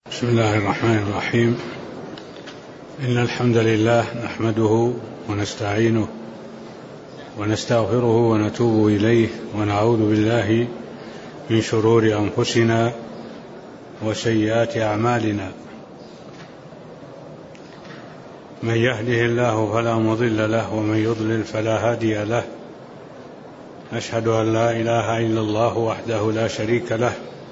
بسم الله الرحمن الرحيم. إن الحمد لله نحمده ونستعينه ونستغفره ونتوب إليه ونعوذ بالله من شرور أنفسنا وسيئات أعمالنا. من يهده الله فلا مضل له ومن يضلل فلا هادي له. أشهد أن لا إله إلا الله وحده لا شريك له،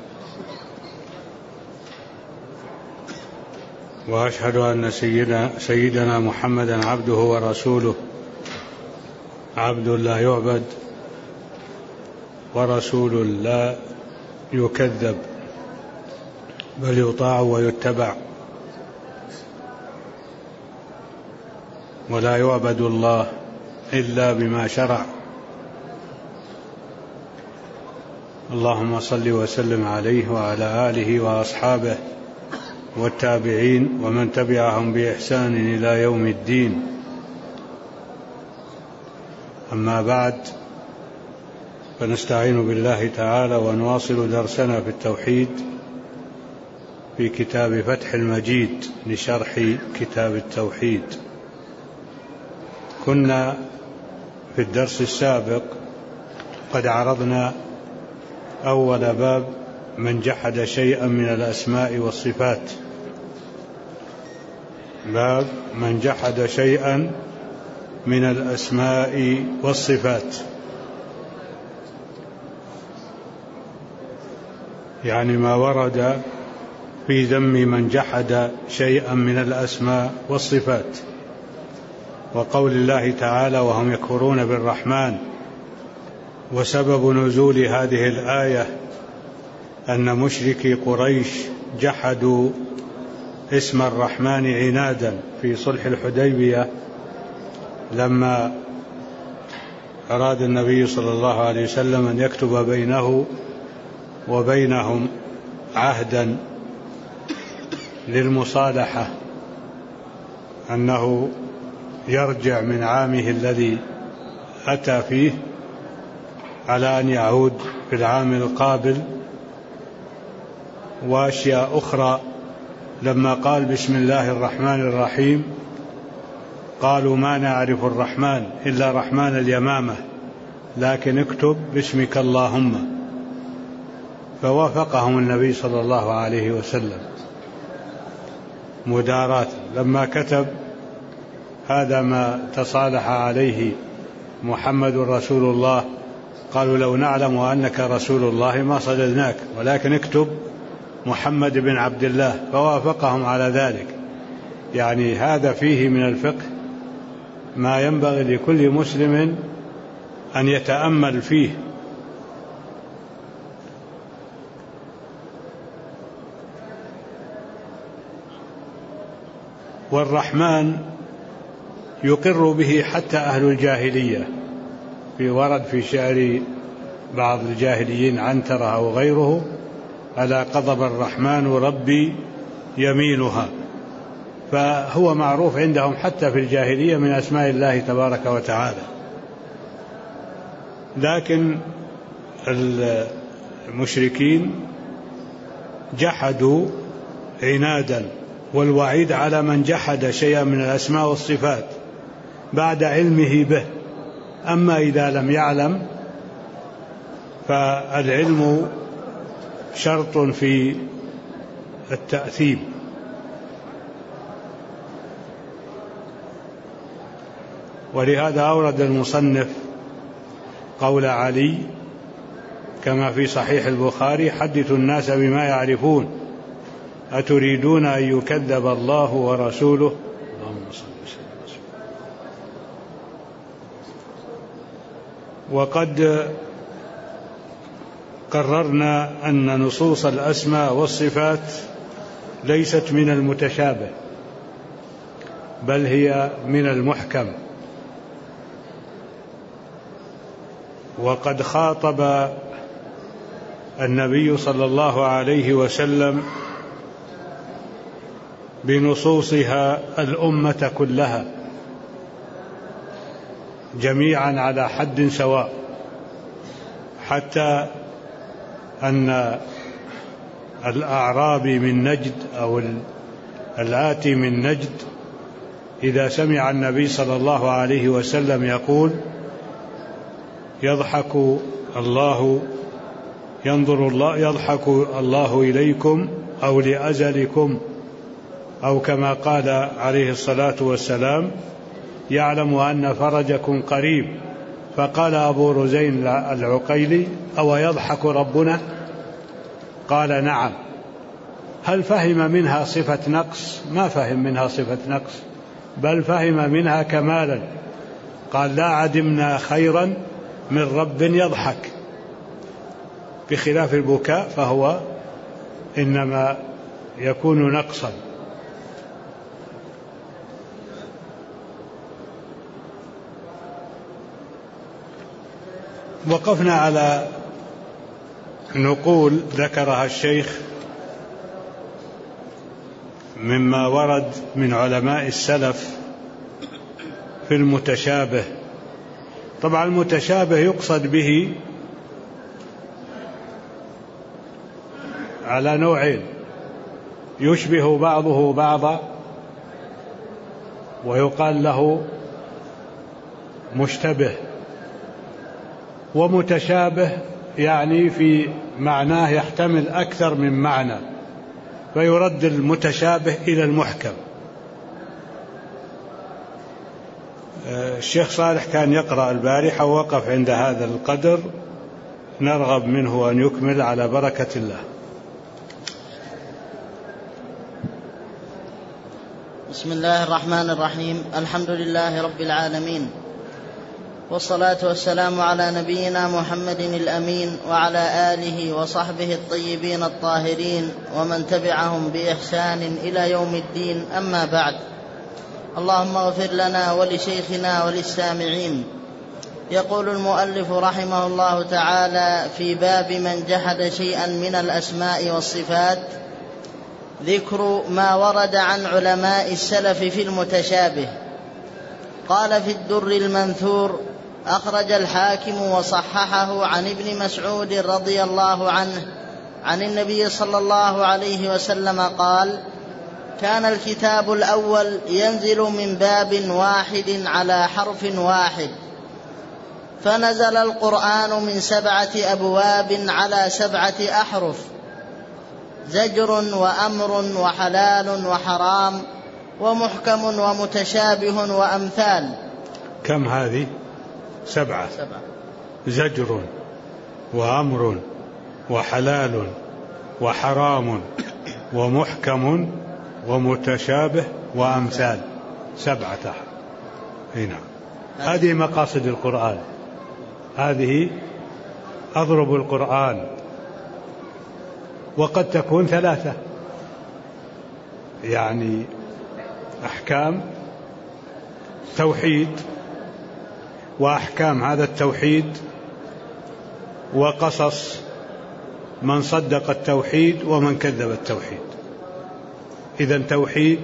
وأشهد أن سيدنا محمدا عبده ورسوله، عبد لا يعبد ورسول لا يكذب بل يطاع ويتبع، ولا يعبد الله إلا بما شرع. اللهم صل وسلم عليه وعلى آله وأصحابه والتابعين ومن تبعهم بإحسان إلى يوم الدين. أما بعد، فنستعين بالله تعالى ونواصل درسنا في التوحيد في كتاب فتح المجيد لشرح كتاب التوحيد. كنا في الدرس السابق قد عرضنا أول باب من جحد شيئا من الأسماء والصفات. باب من جحد شيئا من الأسماء والصفات، يعني ما ورد في ذم من جحد شيئا من الأسماء والصفات. وقول الله تعالى: وهم يكفرون بالرحمن. وسبب نزول هذه الآية أن مشركي قريش جحدوا اسم الرحمن عنادا في صلح الحديبية، لما أراد النبي صلى الله عليه وسلم أن يكتب بينه وبينهم عهدا للمصالحة، أنه يرجع من عامه الذي أتى فيه على أن يعود في العام القابل. وأشياء أخرى، لما قال بسم الله الرحمن الرحيم قالوا: ما نعرف الرحمن إلا رحمن اليمامة، لكن اكتب باسمك اللهم. فوافقهم النبي صلى الله عليه وسلم مداراة. لما كتب: هذا ما تصالح عليه محمد رسول الله، قالوا: لو نعلم أنك رسول الله ما صددناك، ولكن اكتب محمد بن عبد الله. فوافقهم على ذلك. يعني هذا فيه من الفقه ما ينبغي لكل مسلم أن يتأمل فيه. والرحمن يقر به حتى أهل الجاهلية، في ورد في شعر بعض الجاهليين عنترة أو غيره: ألا قضب الرحمن ربي يمينها. فهو معروف عندهم حتى في الجاهلية من أسماء الله تبارك وتعالى. لكن المشركين جحدوا عنادا، والوعيد على من جحد شيئا من الأسماء والصفات بعد علمه به. أما إذا لم يعلم فالعلم شرط في التأثيب. ولهذا أورد المصنف قول علي كما في صحيح البخاري: حدثوا الناس بما يعرفون، أتريدون أن يكذب الله ورسوله. اللهم صل وسلم. وقد قررنا أن نصوص الأسماء والصفات ليست من المتشابه، بل هي من المحكم. وقد خاطب النبي صلى الله عليه وسلم بنصوصها الأمة كلها جميعا على حد سواء، حتى أن الأعرابي من نجد أو الآتي من نجد إذا سمع النبي صلى الله عليه وسلم يقول يضحك الله إليكم أو لأزلكم، أو كما قال عليه الصلاة والسلام يعلم أن فرجكم قريب. فقال أبو رزين العقيلي أو يضحك ربنا؟ قال نعم. هل فهم منها صفة نقص؟ ما فهم منها صفة نقص، بل فهم منها كمالا. قال لا عدمنا خيرا من رب يضحك، بخلاف البكاء فهو إنما يكون نقصا. وقفنا على نقول ذكرها الشيخ مما ورد من علماء السلف في المتشابه. طبعا المتشابه يقصد به على نوعين: يشبه بعضه بعضا ويقال له مشتبه، ومتشابه يعني في معناه يحتمل أكثر من معنى فيرد المتشابه إلى المحكم. الشيخ صالح كان يقرأ البارحة ووقف عند هذا القدر، نرغب منه أن يكمل على بركة الله. بسم الله الرحمن الرحيم. الحمد لله رب العالمين، والصلاة والسلام على نبينا محمد الأمين وعلى آله وصحبه الطيبين الطاهرين ومن تبعهم بإحسان إلى يوم الدين. أما بعد، اللهم اغفر لنا ولشيخنا وللسامعين. يقول المؤلف رحمه الله تعالى في باب من جحد شيئا من الأسماء والصفات ذكر ما ورد عن علماء السلف في المتشابه. قال في الدر المنثور: أخرج الحاكم وصححه عن ابن مسعود رضي الله عنه عن النبي صلى الله عليه وسلم قال: كان الكتاب الأول ينزل من باب واحد على حرف واحد، فنزل القرآن من 7 أبواب على 7 أحرف: زجر وأمر وحلال وحرام ومحكم ومتشابه وأمثال. كم هذه؟ 7. زجر وأمر وحلال وحرام ومحكم ومتشابه وأمثال، 7. هنا هذه مقاصد القرآن، هذه أضرب القرآن، وقد تكون 3، يعني أحكام توحيد، وأحكام هذا التوحيد، وقصص من صدق التوحيد ومن كذب التوحيد. إذن توحيد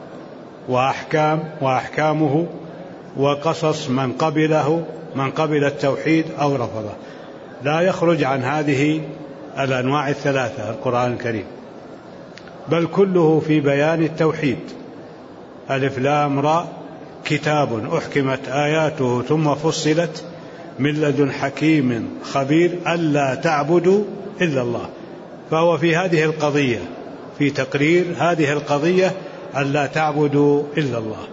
وأحكامه وقصص من قبل التوحيد أو رفضه. لا يخرج عن هذه الأنواع 3 القرآن الكريم، بل كله في بيان التوحيد. ألف لام را كتاب أحكمت آياته ثم فصلت من لدن حكيم خبير ألا تعبدوا إلا الله. فهو في هذه القضية، في تقرير هذه القضية ألا تعبدوا إلا الله.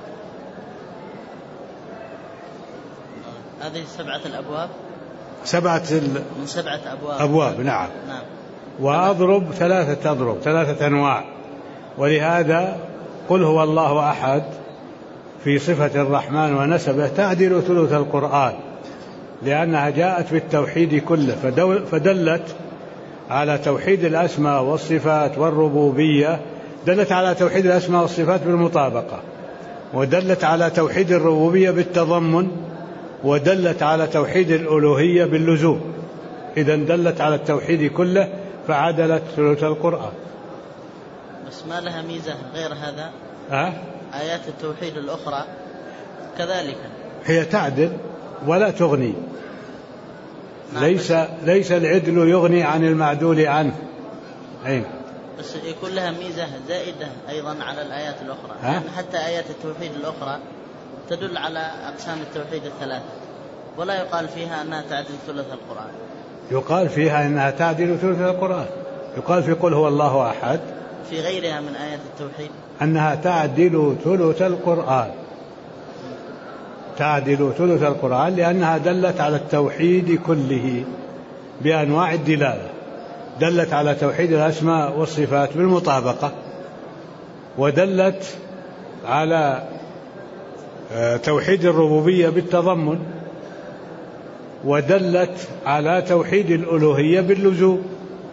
هذه 7 الأبواب، من 7 أبواب. نعم. وأضرب 3 أنواع. ولهذا قل هو الله أحد في صفة الرحمن ونسبه تعدل ثلث القرآن، لأنها جاءت بالتوحيد كله، فدلت على توحيد الأسماء والصفات والربوبية، دلت على توحيد الأسماء والصفات بالمطابقة، ودلت على توحيد الربوبية بالتضمن، ودلت على توحيد الألوهية باللزوم. إذن دلت على التوحيد كله فعدلت ثلث القرآن. بس ما لها ميزة غير هذا؟ آيات التوحيد الأخرى كذلك هي تعدل ولا تغني. ليس العدل يغني عن المعدول عنه، أين؟ بس يكون لها ميزة زائدة أيضا على الآيات الأخرى، يعني حتى آيات التوحيد الأخرى تدل على أقسام التوحيد الثلاثة، ولا يقال فيها أنها تعدل ثلث القرآن. يقال فيها أنها تعدل ثلث القرآن، يقال في قل هو الله أحد في غيرها من آيات التوحيد أنها تعدل ثلث القرآن، تعدل ثلث القرآن لأنها دلت على التوحيد كله بأنواع الدلالة، دلت على توحيد الأسماء والصفات بالمطابقة، ودلت على توحيد الربوبية بالتضمن، ودلت على توحيد الألوهية باللزوم،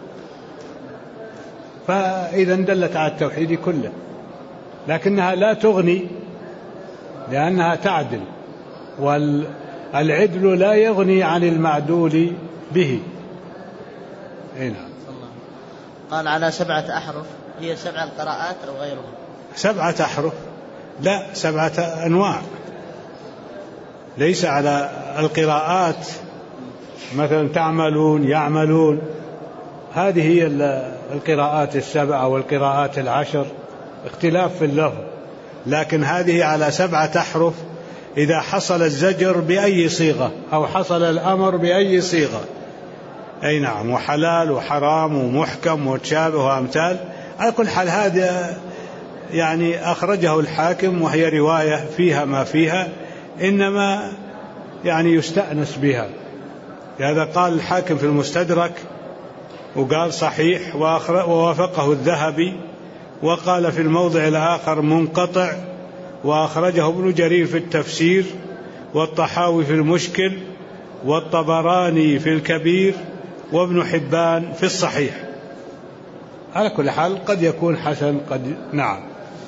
فإذا دلت على التوحيد كله، لكنها لا تغني لأنها تعدل، والعدل لا يغني عن المعدول به. نعم. قال على 7 أحرف، هي 7 القراءات أو غيرها؟ 7 أحرف، لا 7 أنواع، ليس على القراءات مثلا تعملون يعملون، هذه هي القراءات 7 والقراءات 10، اختلاف في اللفظ، لكن هذه على 7 أحرف إذا حصل الزجر بأي صيغة أو حصل الأمر بأي صيغة. أي نعم، وحلال وحرام ومحكم ومتشابه وأمثال. على كل حال هذا يعني أخرجه الحاكم وهي رواية فيها ما فيها، إنما يعني يستأنس بها. هذا قال الحاكم في المستدرك وقال صحيح، ووافقه الذهبي، وقال في الموضع الآخر منقطع، وأخرجه ابن جرير في التفسير، والطحاوي في المشكل، والطبراني في الكبير، وابن حبان في الصحيح. على كل حال قد يكون حسن قد نعم.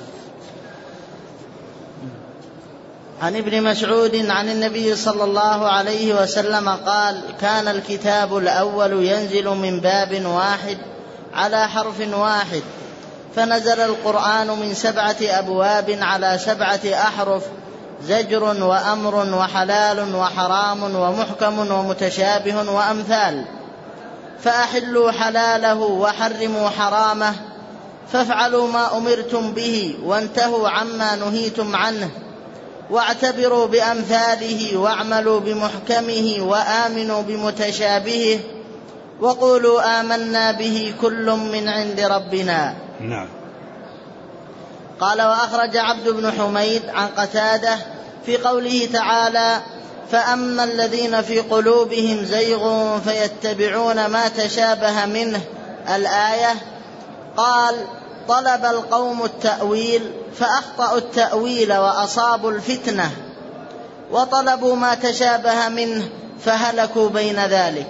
عن ابن مسعود عن النبي صلى الله عليه وسلم قال: كان الكتاب الأول ينزل من باب واحد على حرف واحد، فنزل القرآن من 7 أبواب على 7 أحرف، زجر وأمر وحلال وحرام ومحكم ومتشابه وأمثال، فأحلوا حلاله وحرموا حرامه، فافعلوا ما أمرتم به وانتهوا عما نهيتم عنه، واعتبروا بأمثاله واعملوا بمحكمه وآمنوا بمتشابهه، وقولوا آمنا به كل من عند ربنا. نعم. قال: وأخرج عبد بن حميد عن قتادة في قوله تعالى: فأما الذين في قلوبهم زيغ فيتبعون ما تشابه منه، الآية، قال: طلب القوم التأويل فأخطأوا التأويل وأصابوا الفتنة، وطلبوا ما تشابه منه فهلكوا بين ذلك.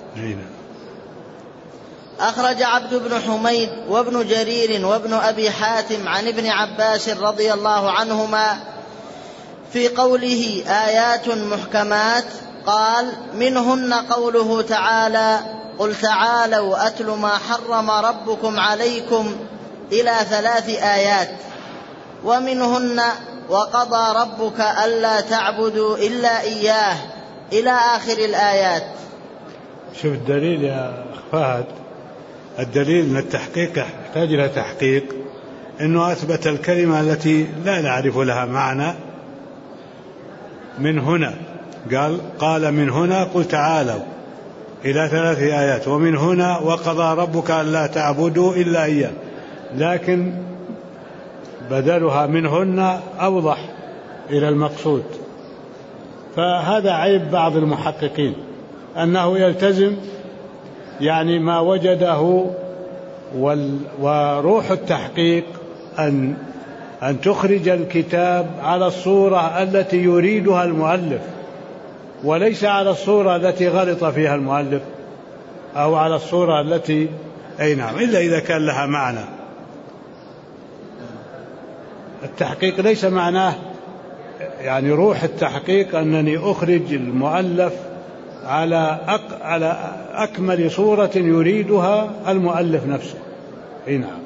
أخرج عبد بن حميد وابن جرير وابن أبي حاتم عن ابن عباس رضي الله عنهما في قوله آيات محكمات، قال: منهن قوله تعالى: قل تعالوا أتل ما حرم ربكم عليكم إلى 3 آيات، ومنهن وقضى ربك ألا تعبدوا إلا إياه إلى آخر الآيات. شوف الدليل يا فهد، الدليل أن التحقيق يحتاج إلى تحقيق، أنه أثبت الكلمة التي لا نعرف لها معنى. من هنا قال من هنا قل تعالوا إلى 3 آيات، ومن هنا وقضى ربك ألا تعبدوا إلا إياه، لكن بدلها منهن أوضح إلى المقصود. فهذا عيب بعض المحققين، أنه يلتزم يعني ما وجده، وروح التحقيق أن تخرج الكتاب على الصورة التي يريدها المؤلف، وليس على الصورة التي غلط فيها المؤلف، أو على الصورة التي أي نعم، إلا إذا كان لها معنى. التحقيق ليس معناه يعني روح التحقيق أنني أخرج المؤلف على أكمل صورة يريدها المؤلف نفسه. نعم.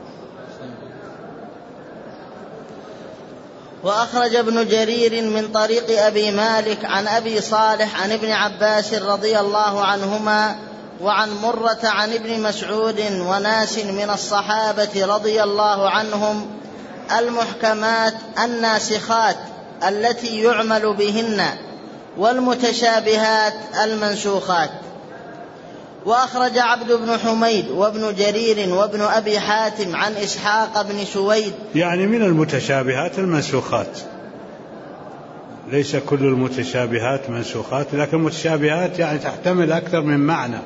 وأخرج ابن جرير من طريق أبي مالك عن أبي صالح عن ابن عباس رضي الله عنهما وعن مرة عن ابن مسعود وناس من الصحابة رضي الله عنهم المحكمات الناسخات التي يعمل بهن، والمتشابهات المنسوخات. وأخرج عبد بن حميد وابن جرير وابن أبي حاتم عن إسحاق بن سويد. يعني من المتشابهات المنسوخات، ليس كل المتشابهات منسوخات، لكن المتشابهات يعني تحتمل أكثر من معنى،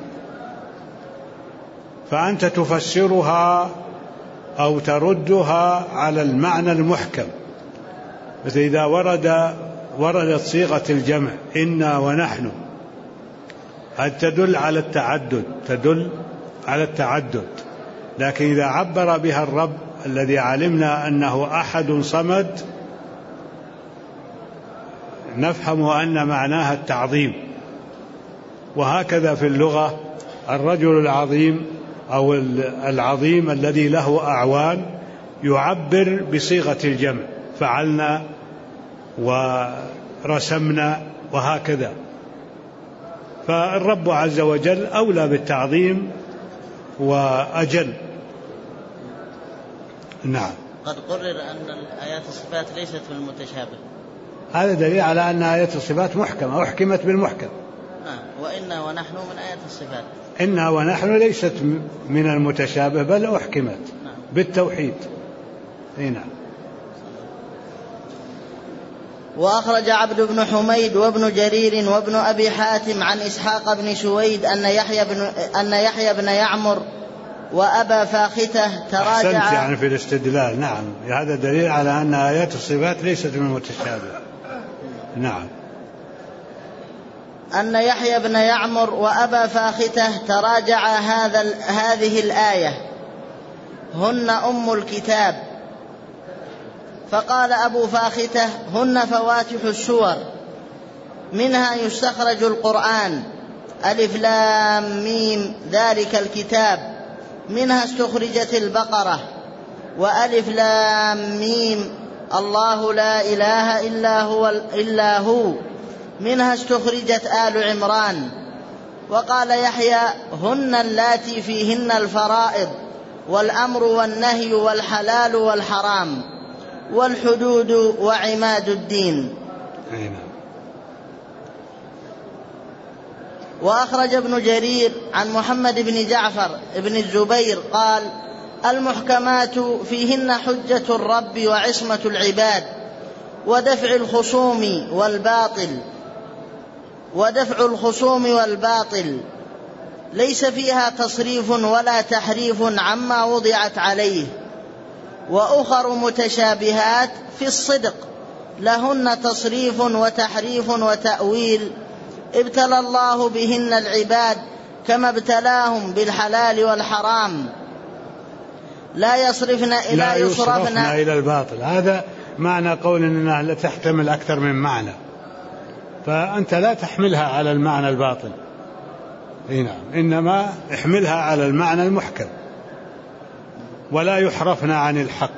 فأنت تفسرها أو تردها على المعنى المحكم. مثل إذا وردت صيغة الجمع إنا ونحن، هذه تدل على التعدد، تدل على التعدد. لكن إذا عبر بها الرب الذي علمنا أنه أحد صمد، نفهم أن معناها التعظيم. وهكذا في اللغة الرجل العظيم أو العظيم الذي له أعوان يعبر بصيغة الجمع، فعلنا ورسمنا وهكذا. فالرب عز وجل أولى بالتعظيم وأجل. نعم. قد قرر أن آيات الصفات ليست من المتشابه، هذا دليل على أن آيات الصفات محكمة، أحكمت بالمحكم. وإنا ونحن من آيات الصفات. إنا ونحن ليست من المتشابه بل أحكمت بالتوحيد. نعم. وأخرج عبد بن حميد وابن جرير وابن أبي حاتم عن إسحاق بن سويد أن يحيى بن يعمر وأبا فاختة تراجع. أحسنت يعني في الاستدلال. نعم، هذا دليل على أن آيات الصفات ليست من المتشابه. نعم. أن يحيى بن يعمر وأبا فاختة تراجع هذه الآية هن أم الكتاب، فقال أبو فاختة هن فواتح السور منها يستخرج القرآن، ألف لام ميم ذلك الكتاب، منها استخرجت البقرة، وألف لام ميم الله لا إله إلا هو، منها استخرجت آل عمران. وقال يحيى هن اللاتي فيهن الفرائض والأمر والنهي والحلال والحرام والحدود وعماد الدين. وأخرج ابن جرير عن محمد بن جعفر بن الزبير قال المحكمات فيهن حجة الرب وعصمة العباد ودفع الخصوم والباطل ليس فيها تصريف ولا تحريف عما وضعت عليه. وأخر متشابهات في الصدق لهن تصريف وتحريف وتأويل ابتلى الله بهن العباد كما ابتلاهم بالحلال والحرام لا يصرفن إلى الباطل. هذا معنى قول أنها لا تحتمل أكثر من معنى، فأنت لا تحملها على المعنى الباطل. نعم، إنما احملها على المعنى المحكم ولا يحرفن عن الحق.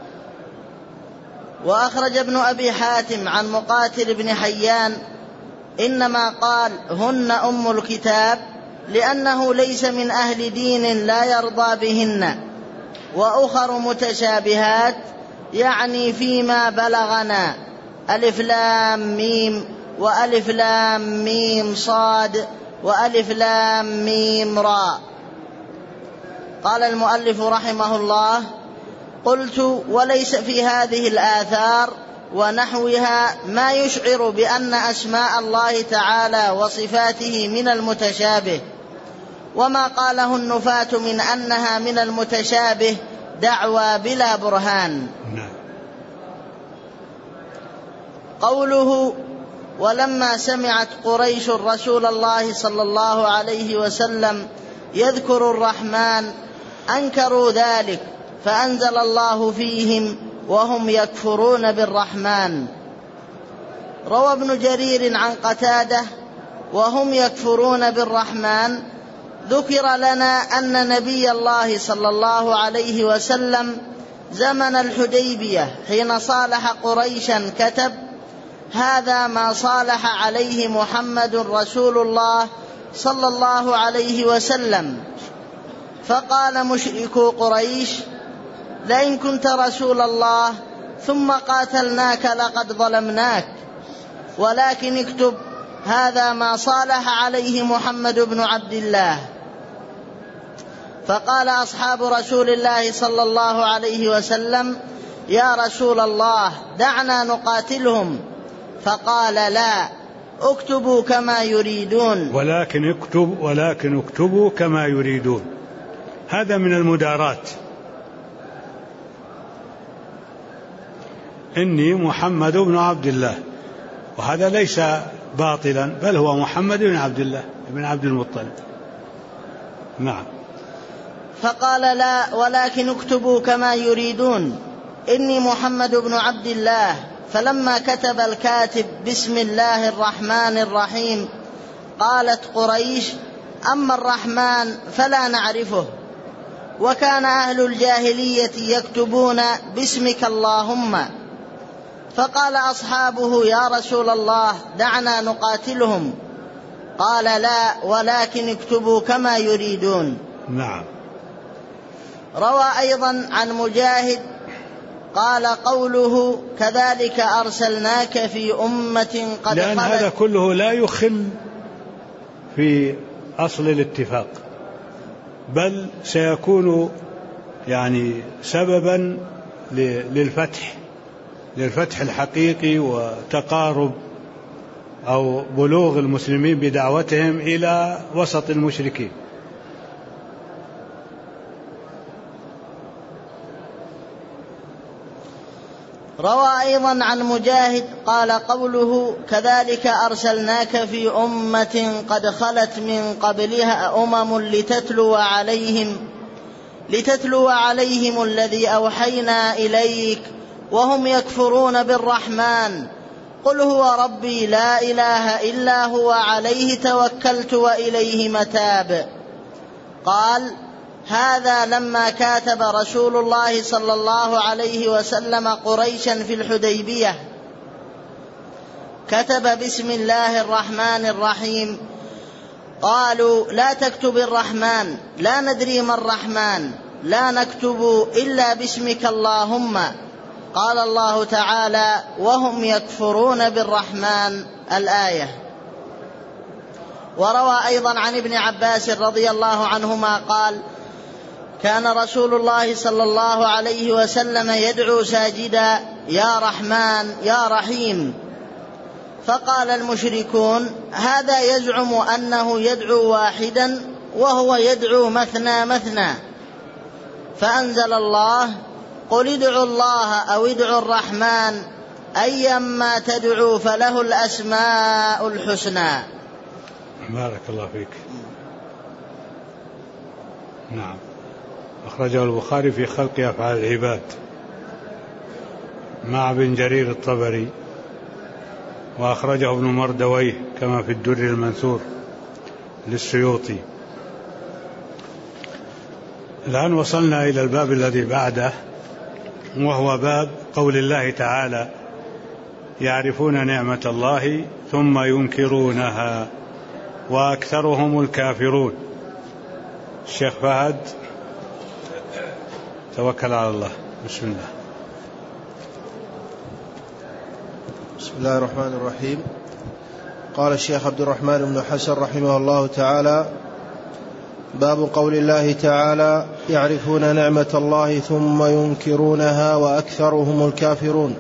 وأخرج ابن أبي حاتم عن مقاتل بن حيان إنما قال هن أم الكتاب لأنه ليس من أهل دين لا يرضى بهن. وأخر متشابهات يعني فيما بلغنا ألف لام ميم وألف لام ميم صاد وألف لام ميم راء. قال المؤلف رحمه الله قلت وليس في هذه الآثار ونحوها ما يشعر بأن أسماء الله تعالى وصفاته من المتشابه، وما قاله النفاة من أنها من المتشابه دعوى بلا برهان. قوله ولما سمعت قريش رسول الله صلى الله عليه وسلم يذكر الرحمن أنكروا ذلك فأنزل الله فيهم وهم يكفرون بالرحمن. روى ابن جرير عن قتادة وهم يكفرون بالرحمن ذكر لنا أن نبي الله صلى الله عليه وسلم زمن الحديبية حين صالح قريشا كتب هذا ما صالح عليه محمد رسول الله صلى الله عليه وسلم. فقال مشركو قريش: لئن كنت رسول الله ثم قاتلناك لقد ظلمناك، ولكن اكتب هذا ما صالح عليه محمد بن عبد الله. فقال أصحاب رسول الله صلى الله عليه وسلم: يا رسول الله دعنا نقاتلهم. فقال: لا، اكتبوا كما يريدون. ولكن اكتبوا كما يريدون. هذا من المداراة. إني محمد بن عبد الله، وهذا ليس باطلا، بل هو محمد بن عبد الله بن عبد المطلب. نعم. فقال: لا، ولكن اكتبوا كما يريدون، إني محمد بن عبد الله. فلما كتب الكاتب بسم الله الرحمن الرحيم قالت قريش: أما الرحمن فلا نعرفه، وكان أهل الجاهلية يكتبون باسمك اللهم. فقال أصحابه: يا رسول الله دعنا نقاتلهم. قال: لا، ولكن اكتبوا كما يريدون. نعم. روى أيضا عن مجاهد قال قوله: كذلك أرسلناك في أمة قد لأن هذا كله لا يخل في أصل الاتفاق، بل سيكون يعني سببا للفتح الحقيقي وتقارب أو بلوغ المسلمين بدعوتهم إلى وسط المشركين. روى أيضا عن مجاهد قال قوله: كذلك أرسلناك في أمة قد خلت من قبلها أمم لتتلو عليهم الذي أوحينا إليك وهم يكفرون بالرحمن. قل هو ربي لا إله إلا هو عليه توكلت وإليه متاب. قال: هذا لما كاتب رسول الله صلى الله عليه وسلم قريشا في الحديبية كتب بسم الله الرحمن الرحيم. قالوا: لا تكتب الرحمن، لا ندري ما الرحمن، لا نكتب إلا باسمك اللهم. قال الله تعالى: وهم يكفرون بالرحمن، الآية. وروى أيضا عن ابن عباس رضي الله عنهما قال: كان رسول الله صلى الله عليه وسلم يدعو ساجدا: يا رحمن يا رحيم. فقال المشركون: هذا يزعم أنه يدعو واحدا وهو يدعو مثنى مثنى. فأنزل الله: قل ادعوا الله أو ادعوا الرحمن أيما تدعوا فله الأسماء الحسنى. بارك الله فيك. نعم. أخرجه البخاري في خلق أفعال العباد مع ابن جرير الطبري، وأخرجه ابن مردويه كما في الدر المنثور للسيوطي. الآن وصلنا إلى الباب الذي بعده، وهو باب قول الله تعالى: يعرفون نعمة الله ثم ينكرونها وأكثرهم الكافرون. الشيخ فهد توكل على الله. بسم الله. بسم الله الرحمن الرحيم. قال الشيخ عبد الرحمن بن حسن رحمه الله تعالى: باب قول الله تعالى: يعرفون نعمة الله ثم ينكرونها وأكثرهم الكافرون.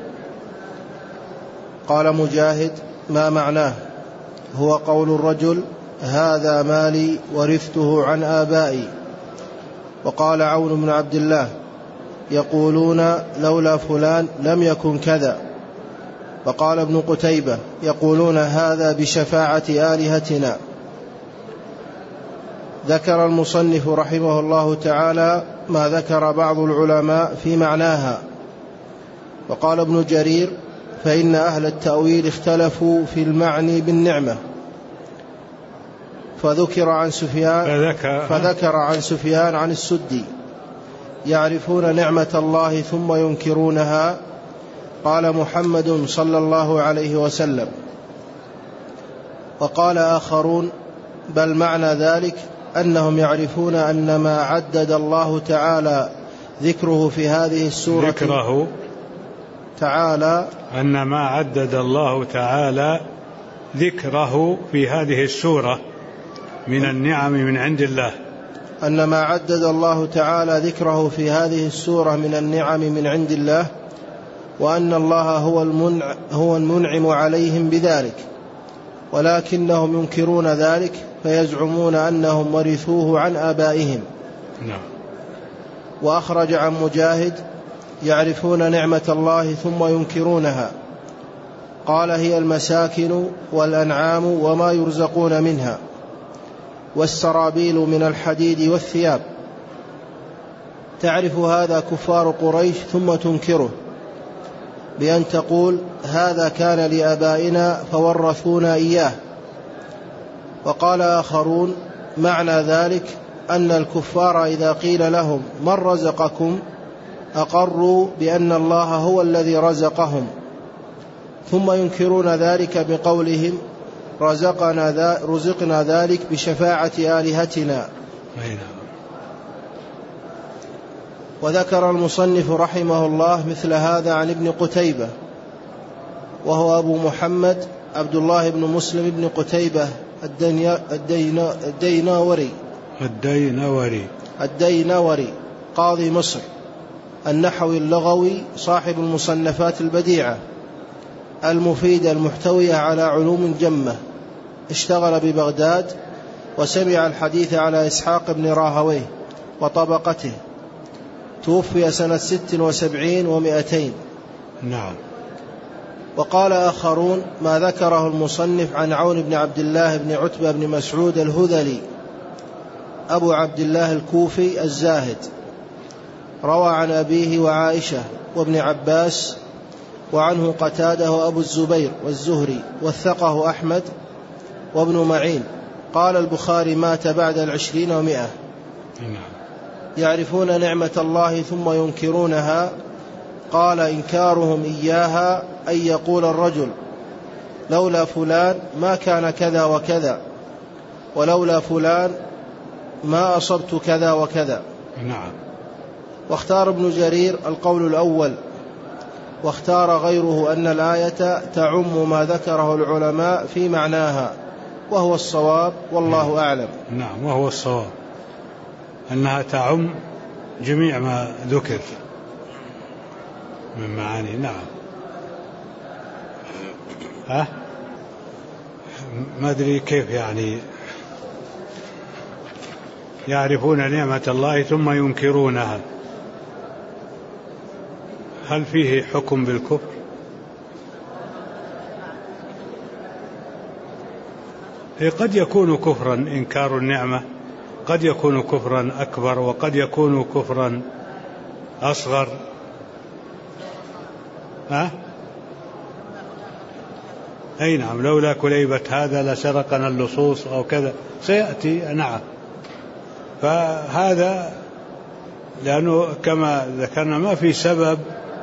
قال مجاهد: ما معناه؟ هو قول الرجل: هذا مالي ورثته عن آبائي. وقال عون بن عبد الله: يقولون لولا فلان لم يكن كذا. وقال ابن قتيبة: يقولون هذا بشفاعة آلهتنا. ذكر المصنف رحمه الله تعالى ما ذكر بعض العلماء في معناها. وقال ابن جرير: فإن أهل التأويل اختلفوا في المعني بالنعمة. فذكر عن سفيان عن السدي: يعرفون نعمة الله ثم ينكرونها. قال محمد صلى الله عليه وسلم. وقال آخرون: بل معنى ذلك أنهم يعرفون أن ما عدد الله تعالى ذكره في هذه السورة ذكره تعالى أن ما عدد الله تعالى ذكره في هذه السورة من النعم من عند الله، أن ما عدد الله تعالى ذكره في هذه السورة من النعم من عند الله، وأن الله هو المنعم عليهم بذلك، ولكنهم ينكرون ذلك فيزعمون أنهم ورثوه عن آبائهم. وأخرج عن مجاهد: يعرفون نعمة الله ثم ينكرونها. قال: هي المساكن والأنعام وما يرزقون منها، والسرابيل من الحديد والثياب. تعرف هذا كفار قريش ثم تنكره بأن تقول: هذا كان لآبائنا فورثونا إياه. وقال آخرون: معنى ذلك أن الكفار إذا قيل لهم من رزقكم أقروا بأن الله هو الذي رزقهم، ثم ينكرون ذلك بقولهم: رزقنا ذلك بشفاعة آلهتنا. وذكر المصنف رحمه الله مثل هذا عن ابن قتيبة، وهو أبو محمد عبد الله بن مسلم بن قتيبة الدينوري قاضي مصر، النحوي اللغوي، صاحب المصنفات البديعة المفيدة المحتوية على علوم جمة. اشتغل ببغداد وسمع الحديث على إسحاق بن راهويه وطبقته. توفي سنة 76 و200. نعم. وقال آخرون: ما ذكره المصنف عن عون بن عبد الله بن عتبة بن مسعود الهذلي أبو عبد الله الكوفي الزاهد، روى عن أبيه وعائشة وابن عباس، وعنه قتاده وأبو الزبير والزهري، وثقه أحمد وابن معين. قال البخاري: مات بعد 20 و100. يعرفون نعمة الله ثم ينكرونها. قال: إنكارهم إياها أن يقول الرجل: لولا فلان ما كان كذا وكذا، ولولا فلان ما أصبت كذا وكذا. نعم. واختار ابن جرير القول الأول، واختار غيره أن الآية تعم ما ذكره العلماء في معناها، وهو الصواب والله أعلم. نعم، وهو الصواب أنها تعم جميع ما ذكر من معاني. نعم. ما أدري كيف يعني يعرفون نعمة الله ثم ينكرونها، هل فيه حكم بالكفر؟ قد يكون كفرا إنكار النعمة، قد يكون كفرا أكبر، وقد يكون كفرا أصغر. أي نعم، لولا كليبة هذا لسرقنا اللصوص أو كذا، سيأتي. نعم. فهذا لأنه كما ذكرنا ما في سبب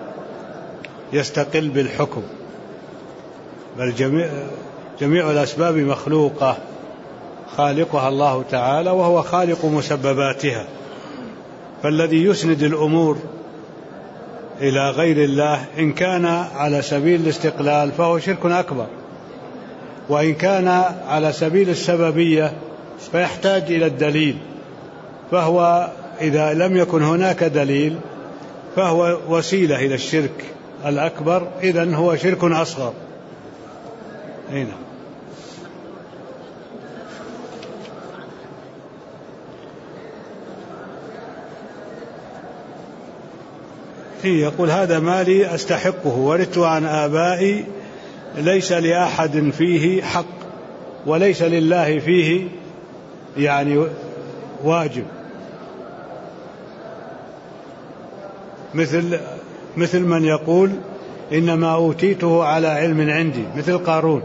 يستقل بالحكم، بل جميع الأسباب مخلوقة خالقها الله تعالى، وهو خالق مسبباتها. فالذي يسند الأمور إلى غير الله إن كان على سبيل الاستقلال فهو شرك أكبر، وإن كان على سبيل السببية فيحتاج إلى الدليل، فهو إذا لم يكن هناك دليل فهو وسيلة إلى الشرك الأكبر، إذن هو شرك أصغر. هنا يقول: هذا مالي أستحقه ورثته عن آبائي، ليس لأحد فيه حق، وليس لله فيه يعني واجب، مثل من يقول إنما أوتيته على علم عندي، مثل قارون.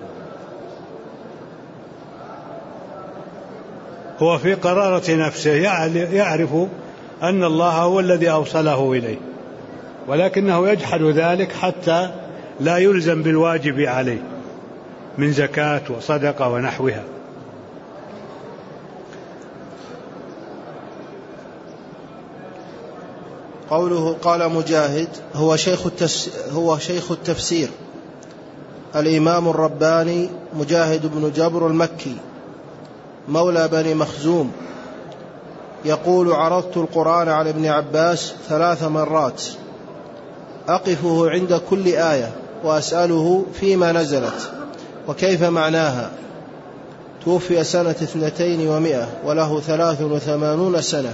هو في قرارة نفسه يعرف أن الله هو الذي أوصله إليه، ولكنه يجحد ذلك حتى لا يلزم بالواجب عليه من زكاة وصدقة ونحوها. قوله قال مجاهد هو شيخ التفسير الإمام الرباني مجاهد بن جبر المكي مولى بني مخزوم، يقول: عرضت القرآن على ابن عباس 3 مرات، أقفه عند كل آية وأسأله فيما نزلت وكيف معناها. توفي سنة 200 وله 83 سنة.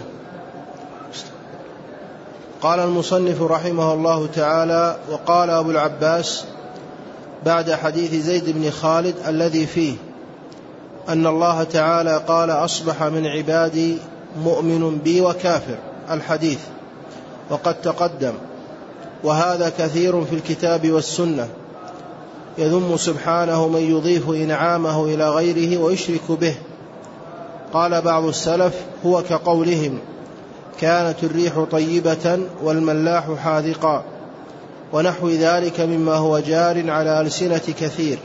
قال المصنف رحمه الله تعالى: وقال أبو العباس بعد حديث زيد بن خالد الذي فيه أن الله تعالى قال: أصبح من عبادي مؤمن بي وكافر، الحديث، وقد تقدم، وهذا كثير في الكتاب والسنة. يذم سبحانه من يضيف إنعامه إلى غيره ويشرك به. قال بعض السلف: هو كقولهم: كانت الريح طيبة والملاح حاذقا، ونحو ذلك مما هو جار على ألسنة كثير.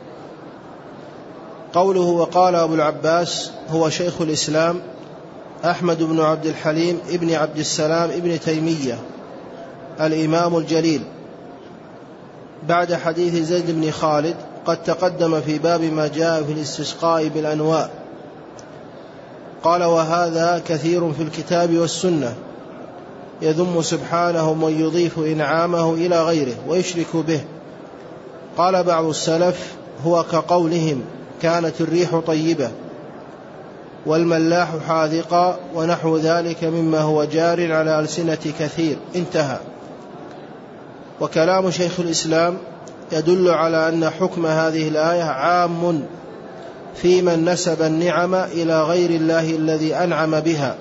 قوله وقال أبو العباس هو شيخ الإسلام أحمد بن عبد الحليم ابن عبد السلام ابن تيمية الإمام الجليل، بعد حديث زيد بن خالد قد تقدم في باب ما جاء في الاستسقاء بالأنواء. قال: وهذا كثير في الكتاب والسنة. يذم سبحانه من يضيف إنعامه إلى غيره ويشرك به. قال بعض السلف: هو كقولهم: كانت الريح طيبة والملاح حاذقا، ونحو ذلك مما هو جار على ألسنة كثير. انتهى. وكلام شيخ الإسلام يدل على أن حكم هذه الآية عام في من نسب النعم إلى غير الله الذي أنعم بها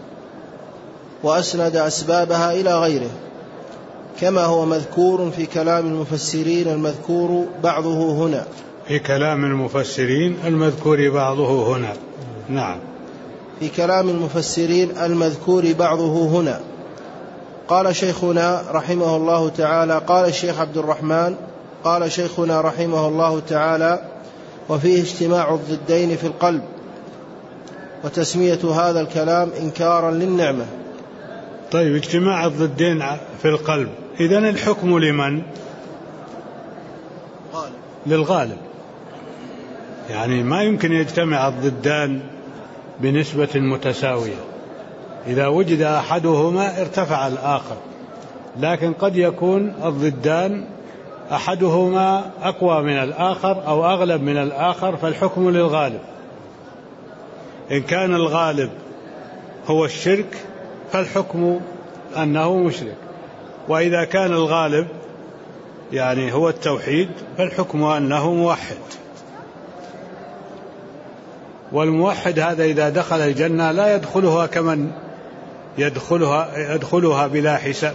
وأسند أسبابها إلى غيره، كما هو مذكور في كلام المفسرين المذكور بعضه هنا. في كلام المفسرين المذكور بعضه هنا. نعم، في كلام المفسرين المذكور بعضه هنا. قال شيخنا رحمه الله تعالى، قال الشيخ عبد الرحمن، قال شيخنا رحمه الله تعالى: وفيه اجتماع الضدين في القلب، وتسمية هذا الكلام إنكارا للنعمة. طيب، اجتماع الضدين في القلب، إذن الحكم لمن؟ للغالب. يعني ما يمكن يجتمع الضدان بنسبة متساوية. إذا وجد أحدهما ارتفع الآخر، لكن قد يكون الضدان أحدهما أقوى من الآخر أو أغلب من الآخر، فالحكم للغالب. إن كان الغالب هو الشرك فالحكم أنه مشرك، وإذا كان الغالب يعني هو التوحيد فالحكم أنه موحد. والموحد هذا إذا دخل الجنة لا يدخلها كمن يدخلها بلا حساب،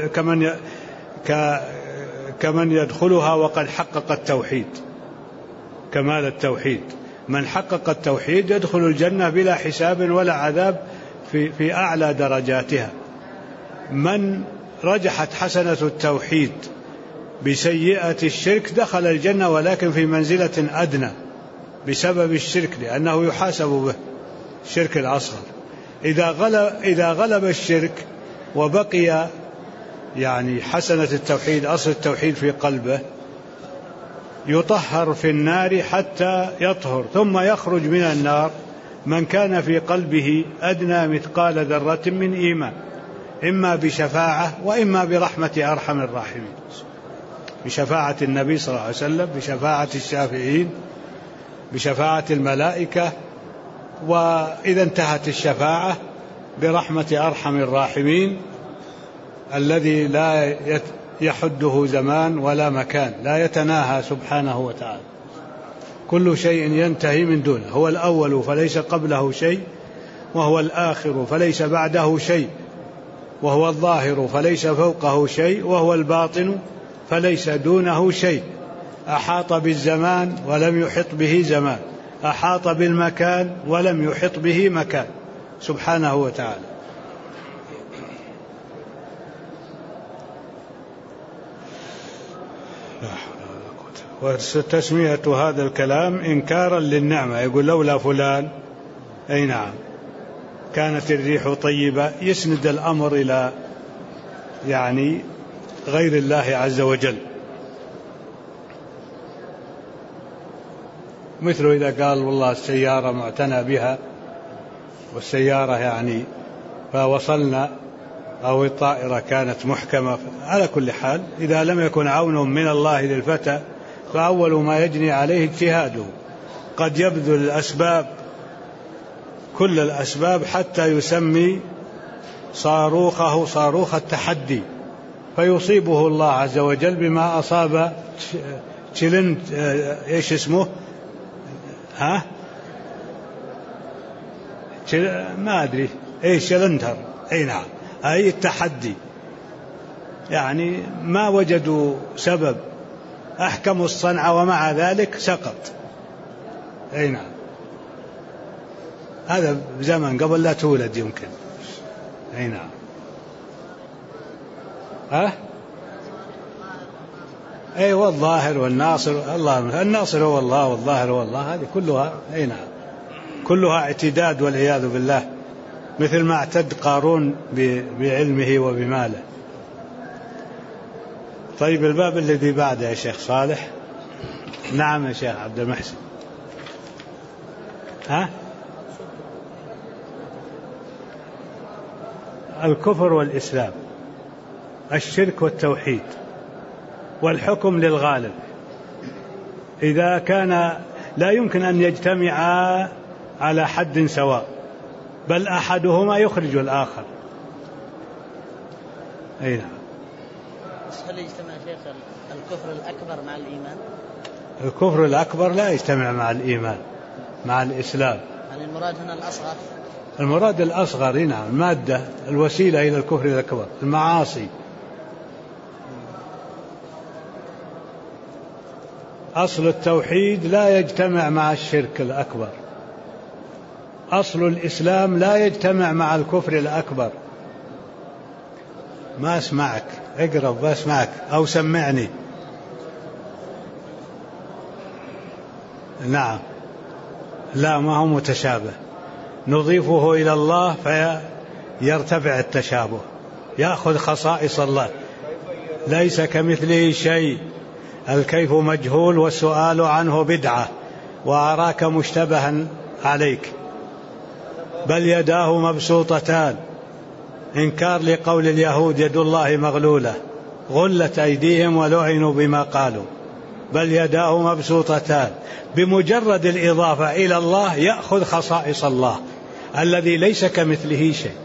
كمن يدخلها وقد حقق التوحيد، كمال التوحيد. من حقق التوحيد يدخل الجنة بلا حساب ولا عذاب في أعلى درجاتها. من رجحت حسنة التوحيد بسيئة الشرك دخل الجنة، ولكن في منزلة أدنى بسبب الشرك، لأنه يحاسب به، الشرك الأصغر. إذا غلب الشرك وبقي يعني حسنة التوحيد، أصل التوحيد في قلبه، يطهر في النار حتى يطهر، ثم يخرج من النار من كان في قلبه أدنى مثقال ذرة من إيمان، إما بشفاعة وإما برحمة أرحم الراحمين، بشفاعة النبي صلى الله عليه وسلم، بشفاعة الشافعين، بشفاعة الملائكة، وإذا انتهت الشفاعة برحمة أرحم الراحمين الذي لا يحده زمان ولا مكان، لا يتناهى سبحانه وتعالى. كل شيء ينتهي من دونه، هو الأول فليس قبله شيء، وهو الآخر فليس بعده شيء، وهو الظاهر فليس فوقه شيء، وهو الباطن فليس دونه شيء. أحاط بالزمان ولم يحط به زمان، أحاط بالمكان ولم يحط به مكان، سبحانه وتعالى. وتسمية هذا الكلام إنكارا للنعمة. يقول لولا فلان، أي نعم، كانت الريح طيبة، يسند الأمر يعني غير الله عز وجل. مثل إذا قال والله السيارة معتنى بها، والسيارة يعني فوصلنا، أو الطائرة كانت محكمة. على كل حال إذا لم يكن عون من الله للفتى فأول ما يجني عليه اجتهاده. قد يبذل الأسباب كل الأسباب حتى يسمي صاروخه صاروخ التحدي، فيصيبه الله عز وجل بما أصاب تشيلنت، إيش اسمه، ما أدري إيش، شلنتر، أي نعم، أي التحدي. يعني ما وجدوا سبب، أحكموا الصنعة ومع ذلك سقط. أي نعم، هذا بزمن قبل لا تولد يمكن. أي نعم. أي والظاهر والناصر، الله الناصر هو الله والظاهر هو الله، هذه كلها أي نعم كلها اعتداد والعياذ بالله، مثل ما اعتد قارون بعلمه وبماله. طيب الباب الذي بعده يا شيخ صالح. نعم يا شيخ عبد المحسن. الكفر والإسلام، الشرك والتوحيد، والحكم للغالب، إذا كان لا يمكن أن يجتمعا على حد سواء، بل أحدهما يخرج الآخر. أي نعم. هل يجتمع شيخ الكفر الأكبر مع الإيمان؟ الكفر الأكبر لا يجتمع مع الإيمان مع الإسلام. يعني المراد هنا الأصغر؟ المراد الأصغر. نعم، المادة الوسيلة إلى الكفر الأكبر، المعاصي. أصل التوحيد لا يجتمع مع الشرك الأكبر، أصل الإسلام لا يجتمع مع الكفر الأكبر. ما أسمعك، اقرب واسمعك أو سمعني. نعم، لا ما هو متشابه، نضيفه إلى الله فيرتفع التشابه، يأخذ خصائص الله. ليس كمثله شيء، الكيف مجهول والسؤال عنه بدعة، وأراك مشتبها عليك. بل يداه مبسوطتان، إنكار لقول اليهود يد الله مغلولة، غلت أيديهم ولعنوا بما قالوا. بل يداه مبسوطتان، بمجرد الإضافة إلى الله يأخذ خصائص الله الذي ليس كمثله شيء.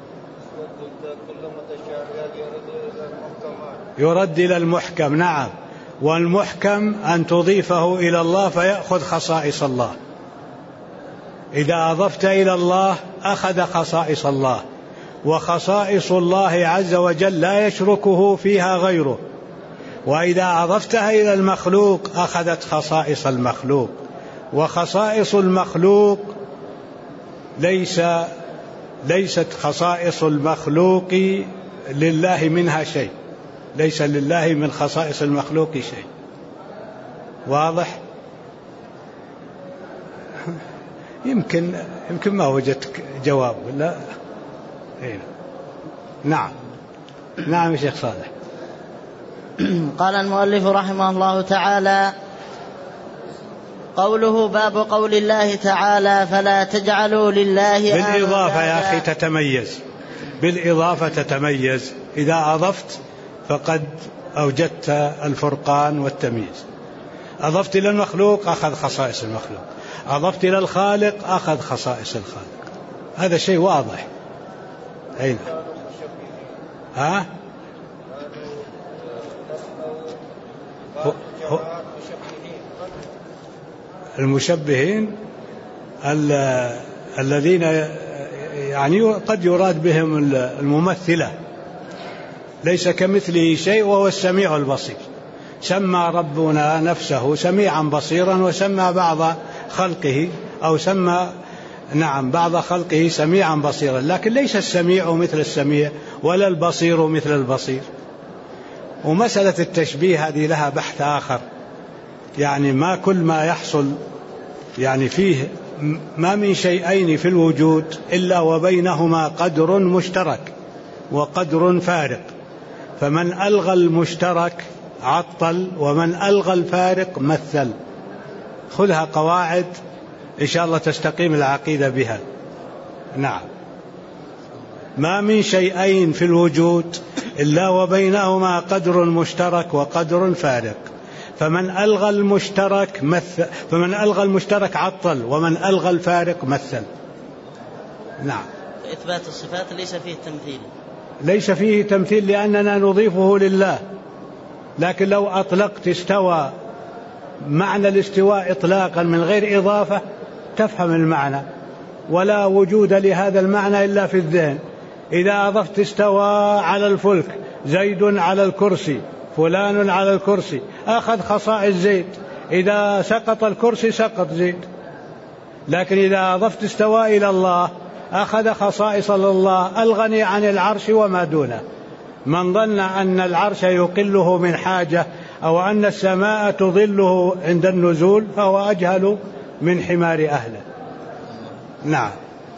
يرد إلى المحكم. نعم، والمحكم أن تضيفه إلى الله فيأخذ خصائص الله. إذا أضفت إلى الله أخذ خصائص الله، وخصائص الله عز وجل لا يشركه فيها غيره. وإذا أضفتها إلى المخلوق أخذت خصائص المخلوق، وخصائص المخلوق ليست خصائص المخلوق لله منها شيء، ليس لله من خصائص المخلوق شيء. واضح؟ يمكن ما وجدت جواب ولا؟ نعم. نعم يا شيخ صالح. قال المؤلف رحمه الله تعالى: قوله باب قول الله تعالى: فلا تجعلوا لله بالإضافة يا أخي تتميز، بالإضافة تتميز. إذا أضفت فقد أوجدت الفرقان والتمييز. أضفت إلى المخلوق أخذ خصائص المخلوق، أضفت إلى الخالق أخذ خصائص الخالق. هذا شيء واضح. أين المشبهين الذين يعني قد يراد بهم الممثلة، ليس كمثله شيء وهو السميع البصير. سمى ربنا نفسه سميعا بصيرا، وسمى بعض خلقه أو سمى بعض خلقه سميعا بصيرا، لكن ليس السميع مثل السميع ولا البصير مثل البصير. ومسألة التشبيه هذه لها بحث آخر، يعني ما كل ما يحصل يعني فيه ما من شيئين في الوجود إلا وبينهما قدر مشترك وقدر فارق. فمن ألغى المشترك عطل، ومن ألغى الفارق مثل. خذها قواعد إن شاء الله تستقيم العقيدة بها. نعم. ما من شيئين في الوجود إلا وبينهما قدر مشترك وقدر فارق، فمن ألغى المشترك مثل، فمن ألغى المشترك عطل، ومن ألغى الفارق مثل. نعم. إثبات الصفات ليس فيه تمثيل، ليس فيه تمثيل لأننا نضيفه لله، لكن لو أطلقت استوى معنى الاستواء إطلاقا من غير إضافة تفهم المعنى، ولا وجود لهذا المعنى إلا في الذهن. إذا أضفت استوى على الفلك، زيد على الكرسي، فلان على الكرسي، أخذ خصائص زيد، إذا سقط الكرسي سقط زيد. لكن إذا أضفت استوى إلى الله أخذ خصائص الله، الغني عن العرش وما دونه. من ظن أن العرش يقله من حاجة أو أن السماء تظله عند النزول فهو أجهل من حمار أهله. نعم.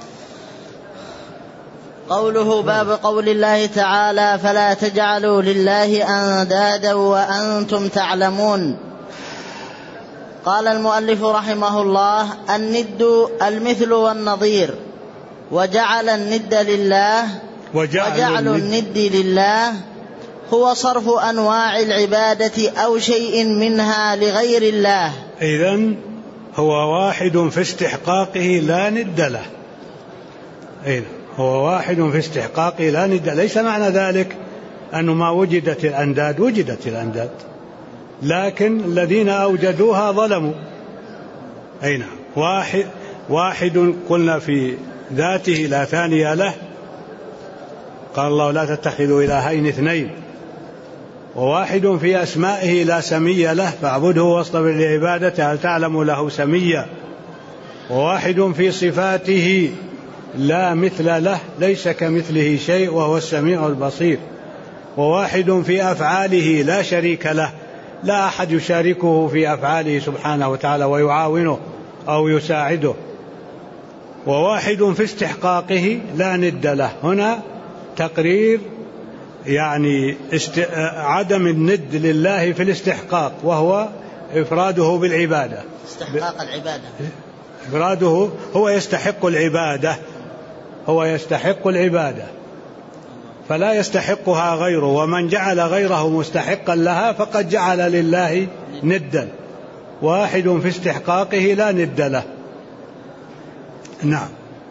قوله باب قول الله تعالى فلا تجعلوا لله أندادا وأنتم تعلمون. قال المؤلف رحمه الله: الند المثل والنظير، وجعل الند لله، وجعل الند لله هو صرف أنواع العبادة أو شيء منها لغير الله. إذن هو واحد في استحقاقه لا ند له. إذن هو واحد في استحقاقه لا ند. ليس معنى ذلك أنه ما وجدت الأنداد، وجدت الأنداد، لكن الذين أوجدوها ظلموا. أي نعم. واحد قلنا في ذاته لا ثاني له، قال الله لا تتخذوا إلهين اثنين. وواحد في أسمائه لا سمي له فاعبده واصطبر لعبادته هل تعلم له سميا. وواحد في صفاته لا مثل له ليس كمثله شيء وهو السميع البصير. وواحد في أفعاله لا شريك له، لا أحد يشاركه في أفعاله سبحانه وتعالى ويعاونه أو يساعده. وواحد في استحقاقه لا ند له. هنا تقرير يعني عدم الند لله في الاستحقاق، وهو إفراده بالعبادة. استحقاق العبادة، إفراده، هو يستحق العبادة، هو يستحق العبادة فلا يستحقها غيره. ومن جعل غيره مستحقا لها فقد جعل لله ندا. واحد في استحقاقه لا ند له. نعم.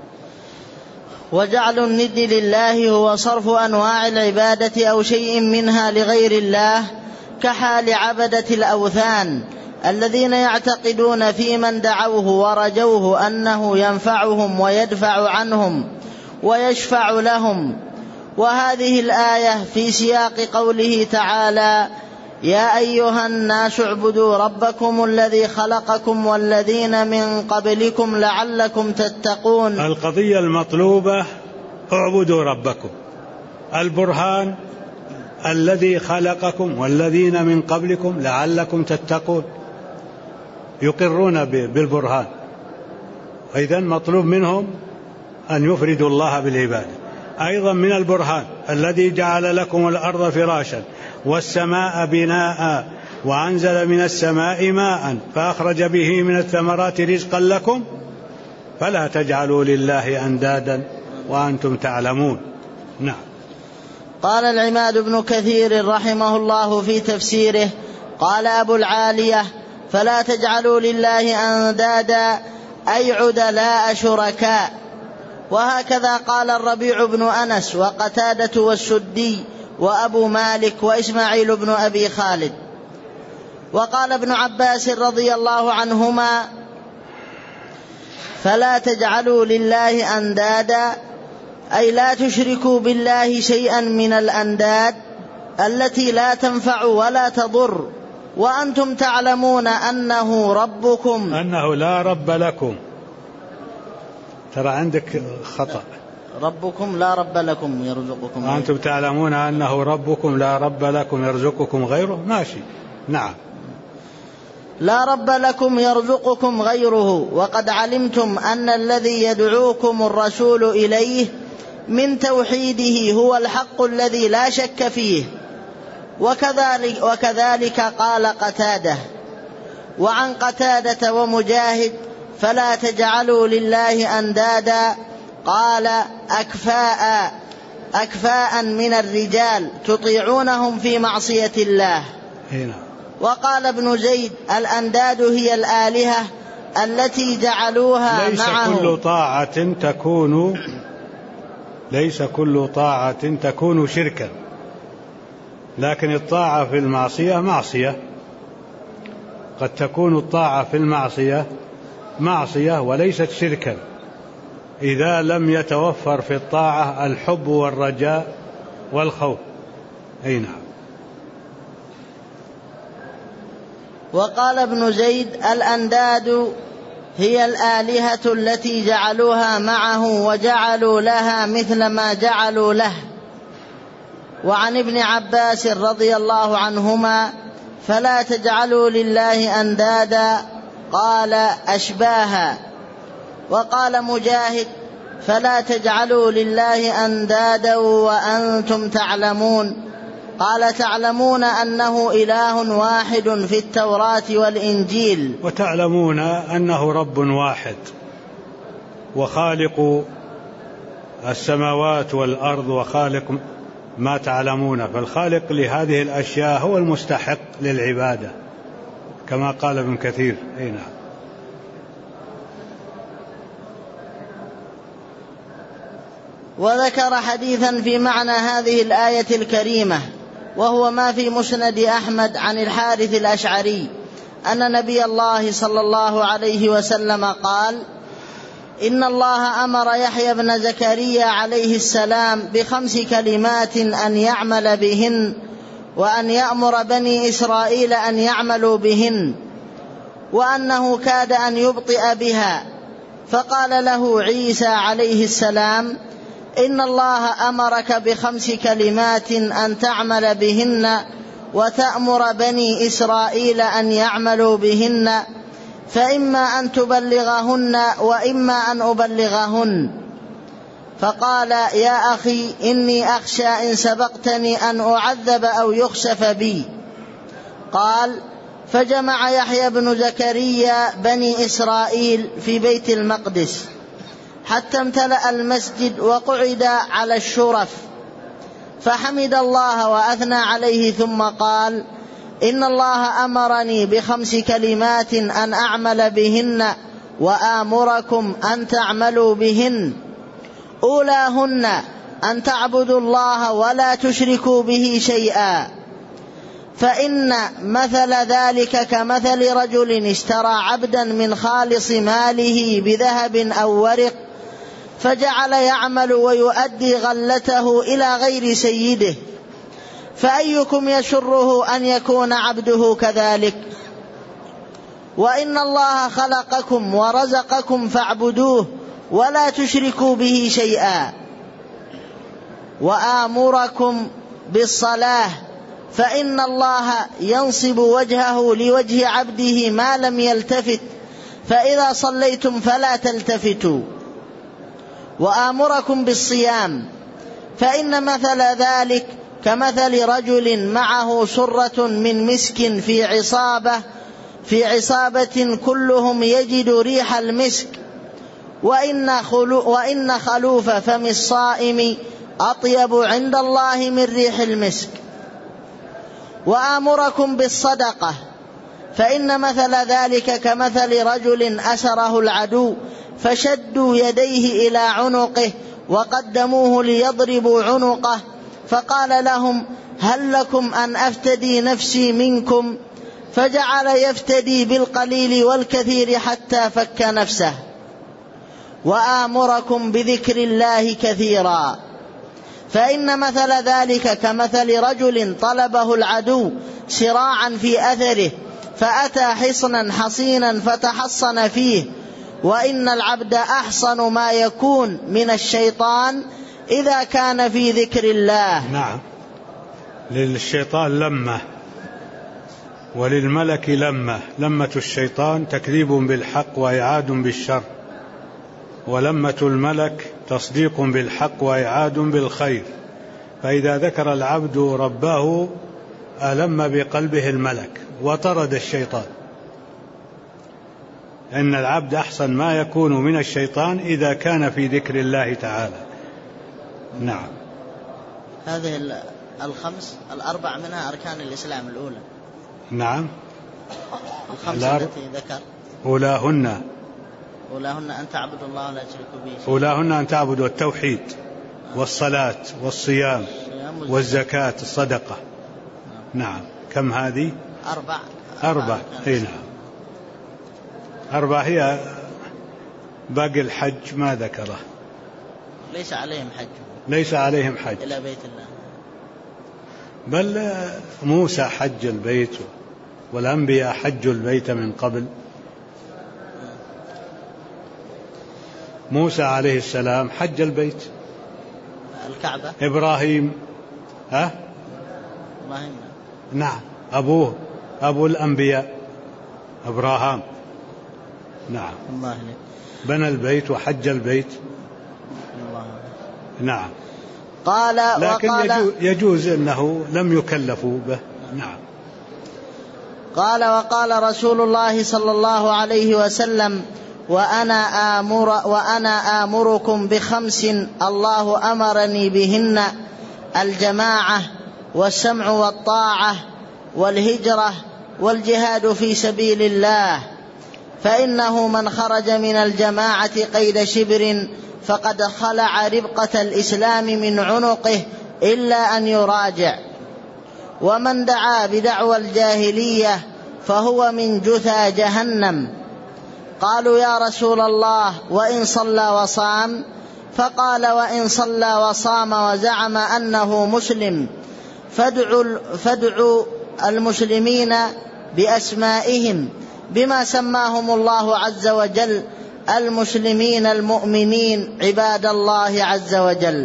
وجعل الند لله هو صرف أنواع العبادة أو شيء منها لغير الله، كحال عبدة الأوثان الذين يعتقدون في من دعوه ورجوه أنه ينفعهم ويدفع عنهم ويشفع لهم. وهذه الآية في سياق قوله تعالى: يا أيها الناس اعبدوا ربكم الذي خلقكم والذين من قبلكم لعلكم تتقون. القضية المطلوبة اعبدوا ربكم، البرهان الذي خلقكم والذين من قبلكم لعلكم تتقون، يقرون بالبرهان. إذن مطلوب منهم أن يفردوا الله بالعبادة. أيضا من البرهان الذي جعل لكم الأرض فراشا والسماء بناء وأنزل من السماء ماء فأخرج به من الثمرات رزقا لكم فلا تجعلوا لله أندادا وأنتم تعلمون. نعم. قال العماد بن كثير رحمه الله في تفسيره: قال أبو العالية: فلا تجعلوا لله أندادا أي عدلاء شركاء. وهكذا قال الربيع بن أنس وقتادة والسدي وأبو مالك وإسماعيل بن أبي خالد. وقال ابن عباس رضي الله عنهما: فلا تجعلوا لله أندادا أي لا تشركوا بالله شيئا من الأنداد التي لا تنفع ولا تضر، وأنتم تعلمون أنه ربكم، أنه لا رب لكم. ترى عندك خطأ، ربكم لا رب لكم يرزقكم، وأنتم تعلمون أنه ربكم لا رب لكم يرزقكم غيره. ماشي. نعم. لا رب لكم يرزقكم غيره، وقد علمتم أن الذي يدعوكم الرسول إليه من توحيده هو الحق الذي لا شك فيه، وكذلك قال قتادة. وعن قتادة ومجاهد: فلا تجعلوا لله أندادا، قال: أكفاء من الرجال تطيعونهم في معصية الله. وقال ابن زيد: الأنداد هي الآلهة التي جعلوها معه. ليس كل طاعة تكون شركا، لكن الطاعة في المعصية معصية. قد تكون الطاعة في المعصية معصية وليست شركا إذا لم يتوفر في الطاعة الحب والرجاء والخوف. نعم. وقال ابن زيد: الأنداد هي الآلهة التي جعلوها معه وجعلوا لها مثل ما جعلوا له. وعن ابن عباس رضي الله عنهما: فلا تجعلوا لله أندادا، قال: أشباها. وقال مجاهد: فلا تجعلوا لله أندادا وأنتم تعلمون، قال: تعلمون أنه إله واحد في التوراة والإنجيل. وتعلمون أنه رب واحد وخالق السماوات والأرض وخالق ما تعلمون، فالخالق لهذه الأشياء هو المستحق للعبادة كما قال ابن كثير. نعم. وذكر حديثا في معنى هذه الآية الكريمة، وهو ما في مسند أحمد عن الحارث الأشعري أن نبي الله صلى الله عليه وسلم قال: إن الله أمر يحيى بن زكريا عليه السلام ب5 كلمات أن يعمل بهن، وأن يأمر بني إسرائيل أن يعملوا بهن، وأنه كاد أن يبطئ بها. فقال له عيسى عليه السلام: إن الله أمرك ب5 كلمات أن تعمل بهن وتأمر بني إسرائيل أن يعملوا بهن، فإما أن تبلغهن وإما أن أبلغهن. فقال: يا أخي إني أخشى إن سبقتني أن أعذب أو يخسف بي. قال: فجمع يحيى بن زكريا بني إسرائيل في بيت المقدس حتى امتلأ المسجد وقعد على الشرف، فحمد الله وأثنى عليه ثم قال: إن الله أمرني ب5 كلمات أن أعمل بهن وآمركم أن تعملوا بهن. أولاهن أن تعبدوا الله ولا تشركوا به شيئا، فإن مثل ذلك كمثل رجل اشترى عبدا من خالص ماله بذهب أو ورق، فجعل يعمل ويؤدي غلته إلى غير سيده، فأيكم يسره أن يكون عبده كذلك؟ وإن الله خلقكم ورزقكم فاعبدوه ولا تشركوا به شيئا. وآمركم بالصلاة، فإن الله ينصب وجهه لوجه عبده ما لم يلتفت، فإذا صليتم فلا تلتفتوا. وآمركم بالصيام، فإن مثل ذلك كمثل رجل معه سرة من مسك في عصابة كلهم يجد ريح المسك، وإن خلوف فم الصائم أطيب عند الله من ريح المسك. وآمركم بالصدقة، فإن مثل ذلك كمثل رجل أسره العدو فشدوا يديه إلى عنقه وقدموه ليضربوا عنقه، فقال لهم: هل لكم أن أفتدي نفسي منكم؟ فجعل يفتدي بالقليل والكثير حتى فك نفسه. وآمركم بذكر الله كثيرا، فإن مثل ذلك كمثل رجل طلبه العدو سراعا في أثره، فأتى حصنا حصينا فتحصن فيه. وإن العبد أحصن ما يكون من الشيطان إذا كان في ذكر الله. نعم، للشيطان لمة وللملك لمة. لمة الشيطان تكذيب بالحق وإعاد بالشر، ولمة الملك تصديق بالحق وإعاد بالخير. فإذا ذكر العبد ربه ألم بقلبه الملك وطرد الشيطان. إن العبد أحسن ما يكون من الشيطان إذا كان في ذكر الله تعالى. نعم. هذه الخمس الأربع منها أركان الإسلام الأولى. نعم. الخمس التي ذكر أولاهن أن تعبدوا الله ولا تشركوا به شيئا. أولاهن أن تعبدوا التوحيد والصلاة والصيام والزكاة الصدقة. نعم. كم هذه؟ 4. أي نعم 4. هي باقي الحج ما ذكره. ليس عليهم حج إلى بيت الله، بل موسى حج البيت والأنبياء حجوا البيت من قبل. موسى عليه السلام حج البيت. الكعبة. إبراهيم نعم أبوه أبو الأنبياء إبراهام. نعم. الله عليك. بنى البيت وحج البيت. الله. نعم. لكن يجوز أنه لم يكلفوا به. نعم. وقال رسول الله صلى الله عليه وسلم: وأنا آمركم ب5 الله أمرني بهن: الجماعة والسمع والطاعة والهجرة والجهاد في سبيل الله، فإنه من خرج من الجماعة قيد شبر فقد خلع ربقة الإسلام من عنقه إلا أن يراجع، ومن دعا بدعوى الجاهلية فهو من جثى جهنم. قالوا: يا رسول الله، وإن صلى وصام؟ فقال: وإن صلى وصام وزعم أنه مسلم فادعوا المسلمين بأسمائهم بما سماهم الله عز وجل: المسلمين المؤمنين عباد الله عز وجل.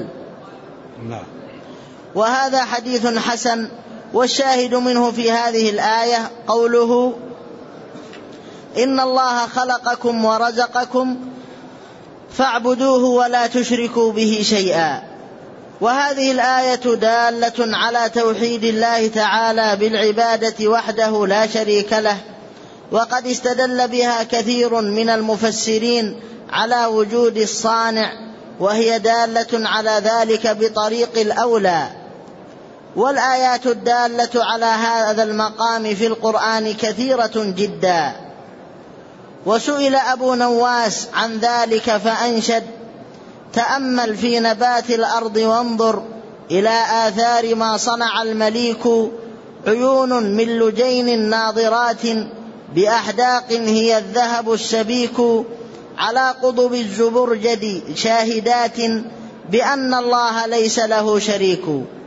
وهذا حديث حسن. والشاهد منه في هذه الآية قوله: إن الله خلقكم ورزقكم فاعبدوه ولا تشركوا به شيئا. وهذه الآية دالة على توحيد الله تعالى بالعبادة وحده لا شريك له، وقد استدل بها كثير من المفسرين على وجود الصانع، وهي دالة على ذلك بطريق الأولى. والآيات الدالة على هذا المقام في القرآن كثيرة جدا. وسئل أبو نواس عن ذلك فأنشد: تأمل في نبات الأرض وانظر إلى آثار ما صنع المليك، عيون من لجين ناظرات بأحداق هي الذهب السبيك، على قضب الزبرجد شاهدات بأن الله ليس له شريك.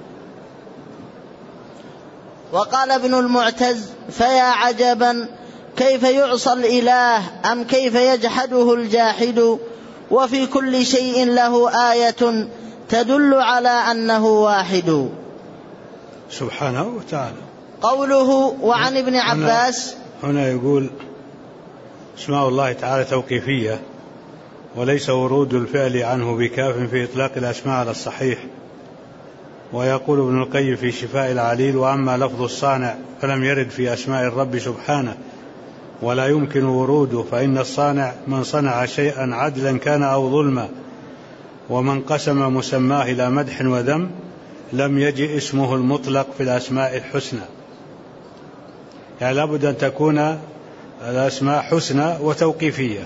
وقال ابن المعتز: فيا عجبا كيف يعصى الإله أم كيف يجحده الجاحد، وفي كل شيء له آية تدل على أنه واحد. سبحانه وتعالى. قوله: وعن ابن عباس. هنا يقول: اسماء الله تعالى توقيفية، وليس ورود الفعل عنه بكاف في إطلاق الأسماء على الصحيح. ويقول ابن القيم في شفاء العليل: وأما لفظ الصانع فلم يرد في أسماء الرب سبحانه، ولا يمكن وروده، فإن الصانع من صنع شيئا عدلا كان أو ظلما، ومن قسم مسماه إلى مدح وذم لم يجئ اسمه المطلق في الأسماء الحسنى. يعني لابد أن تكون الأسماء حسنى وتوقيفية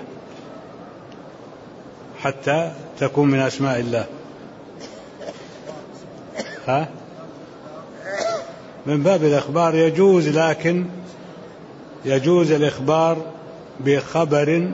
حتى تكون من أسماء الله. من باب الإخبار يجوز، لكن يجوز الإخبار بخبر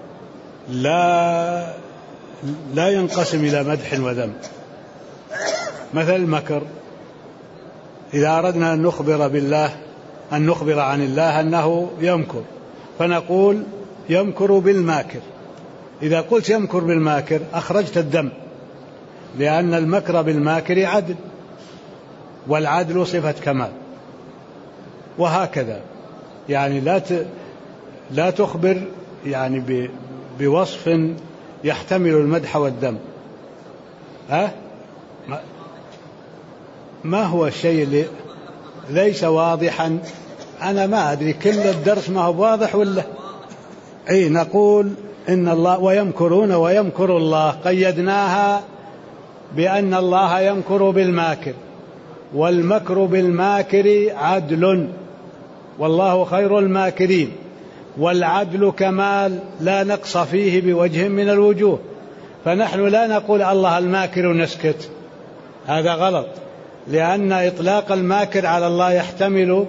لا ينقسم إلى مدح وذم. مثل المكر، إذا أردنا أن نخبر بالله، أن نخبر عن الله أنه يمكر، فنقول يمكر بالماكر. إذا قلت يمكر بالماكر أخرجت الذم، لأن المكر بالماكر عدل، والعدل صفة كمال. وهكذا يعني لا تخبر يعني بوصف يحتمل المدح والذم. ما هو الشيء اللي ليس واضحا. أنا ما أدري كل الدرس ما هو واضح ولا. أي نقول إن الله ويمكرون ويمكر الله قيدناها بأن الله يمكر بالماكر، والمكر بالماكر عدل، والله خير الماكرين، والعدل كمال لا نقص فيه بوجه من الوجوه. فنحن لا نقول الله الماكر ونسكت، هذا غلط، لأن إطلاق الماكر على الله يحتمل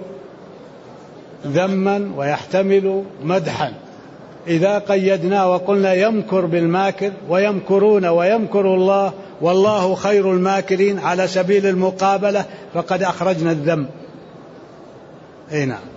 ذما ويحتمل مدحا. إذا قيدنا وقلنا يمكر بالماكر ويمكرون ويمكر الله والله خير الماكرين على سبيل المقابلة فقد أخرجنا الذم. أي نعم.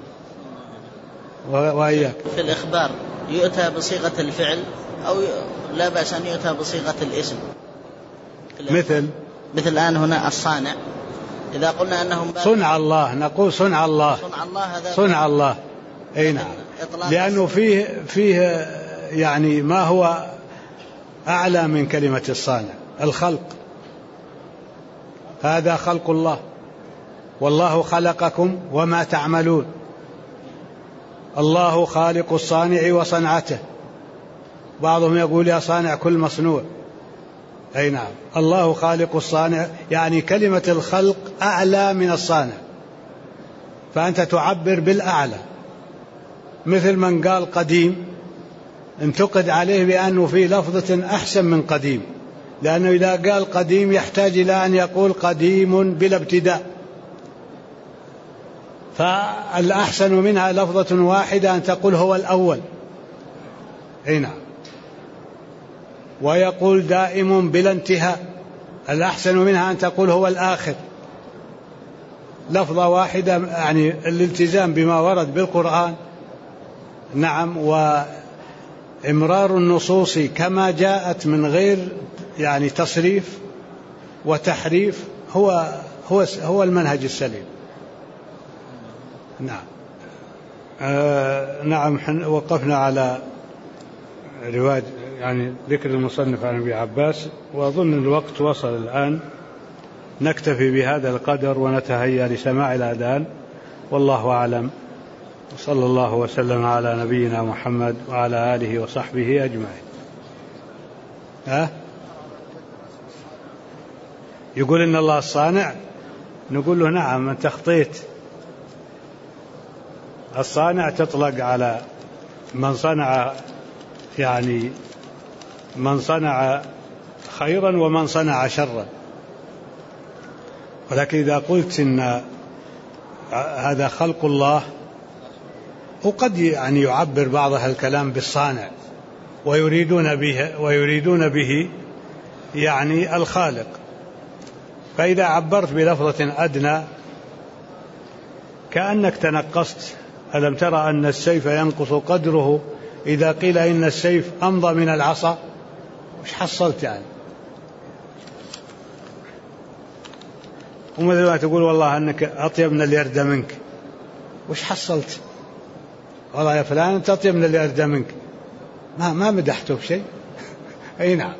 وإياك في الإخبار يؤتى بصيغة الفعل أو لا بأس أن يؤتى بصيغة الاسم، مثل الآن هنا الصانع، إذا قلنا أنهم صنع الله نقول صنع الله، صنع الله. أي نعم، لأنه فيه يعني ما هو أعلى من كلمة الصانع، الخلق، هذا خلق الله، والله خلقكم وما تعملون، الله خالق الصانع وصنعته، بعضهم يقول يا صانع كل مصنوع. أي نعم، الله خالق الصانع، يعني كلمة الخلق أعلى من الصانع، فأنت تعبر بالأعلى. مثل من قال قديم انتقد عليه بأنه في لفظة أحسن من قديم، لأنه إذا قال قديم يحتاج إلى أن يقول قديم بلا ابتداء، فالأحسن منها لفظة واحدة أن تقول هو الأول. أي نعم. ويقول دائم بلا انتهاء، الأحسن منها أن تقول هو الآخر. لفظة واحدة يعني الالتزام بما ورد بالقرآن. نعم. وإمرار النصوص كما جاءت من غير يعني تصريف وتحريف هو المنهج السليم. نعم. نعم. وقفنا على رواية يعني ذكر المصنف عن ابي عباس، وأظن الوقت وصل الآن، نكتفي بهذا القدر ونتهيأ لسماع الأذان، والله أعلم، وصلى الله وسلم على نبينا محمد وعلى آله وصحبه أجمعين. يقول إن الله الصانع، نقول له نعم أنت أخطيت. الصانع تطلق على من صنع، يعني من صنع خيرا ومن صنع شرا، ولكن إذا قلت إن هذا خلق الله، وقد يعني يعبر بعض أهل الكلام بالصانع ويريدون به يعني الخالق، فإذا عبرت بلفظة أدنى كأنك تنقصت. ألم ترى أن السيف ينقص قدره إذا قيل إن السيف أمضى من العصا؟ وش حصلت يعني؟ ومثل ما تقول والله أنك أطيب من اللي أردى منك، وش حصلت؟ والله يا فلان أنت أطيب من اللي أردى منك، ما مدحته بشيء. أي نعم.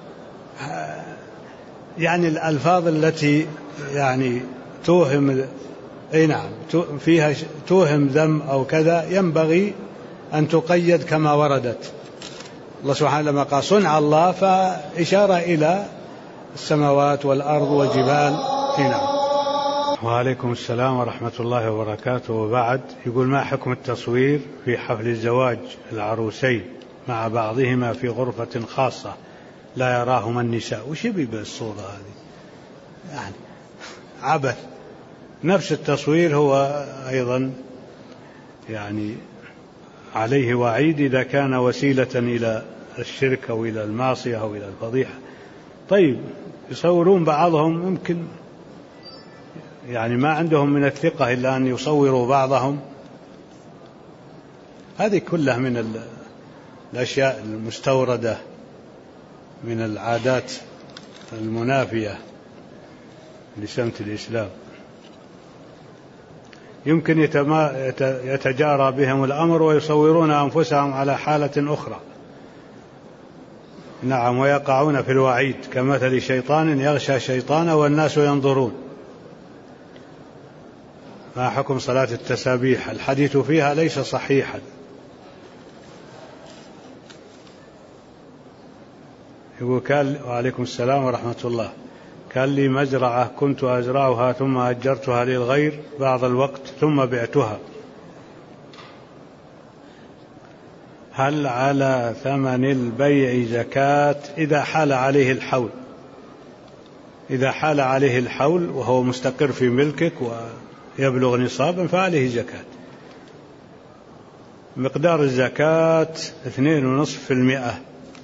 يعني الألفاظ التي يعني توهم، أي نعم، فيها توهم ذم أو كذا ينبغي أن تقيد كما وردت. الله سبحانه لما قال صنع الله فإشارة إلى السماوات والأرض والجبال. نعم. وعليكم السلام ورحمة الله وبركاته. وبعد، يقول ما حكم التصوير في حفل الزواج العروسين مع بعضهما في غرفة خاصة لا يراهما النساء؟ وش يبي بالصورة هذه؟ يعني عبث. نفس التصوير هو أيضا يعني عليه وعيد إذا كان وسيلة إلى الشرك أو إلى المعصية أو إلى الفضيحة. طيب يصورون بعضهم، يمكن يعني ما عندهم من الثقة إلا أن يصوروا بعضهم. هذه كلها من الأشياء المستوردة من العادات المنافية لسمت الإسلام. يمكن يتجارى بهم الأمر ويصورون أنفسهم على حالة أخرى. نعم. ويقعون في الوعيد كمثل شيطان يغشى شيطانا والناس ينظرون. ما حكم صلاة التسابيح؟ الحديث فيها ليس صحيحا. يقول وعليكم السلام ورحمة الله. كان لي مزرعة كنت أزرعها ثم أجرتها للغير بعض الوقت ثم بعتها، هل على ثمن البيع زكاة إذا حال عليه الحول؟ إذا حال عليه الحول وهو مستقر في ملكك ويبلغ نصابا فعليه زكاة. مقدار الزكاة 2.5%.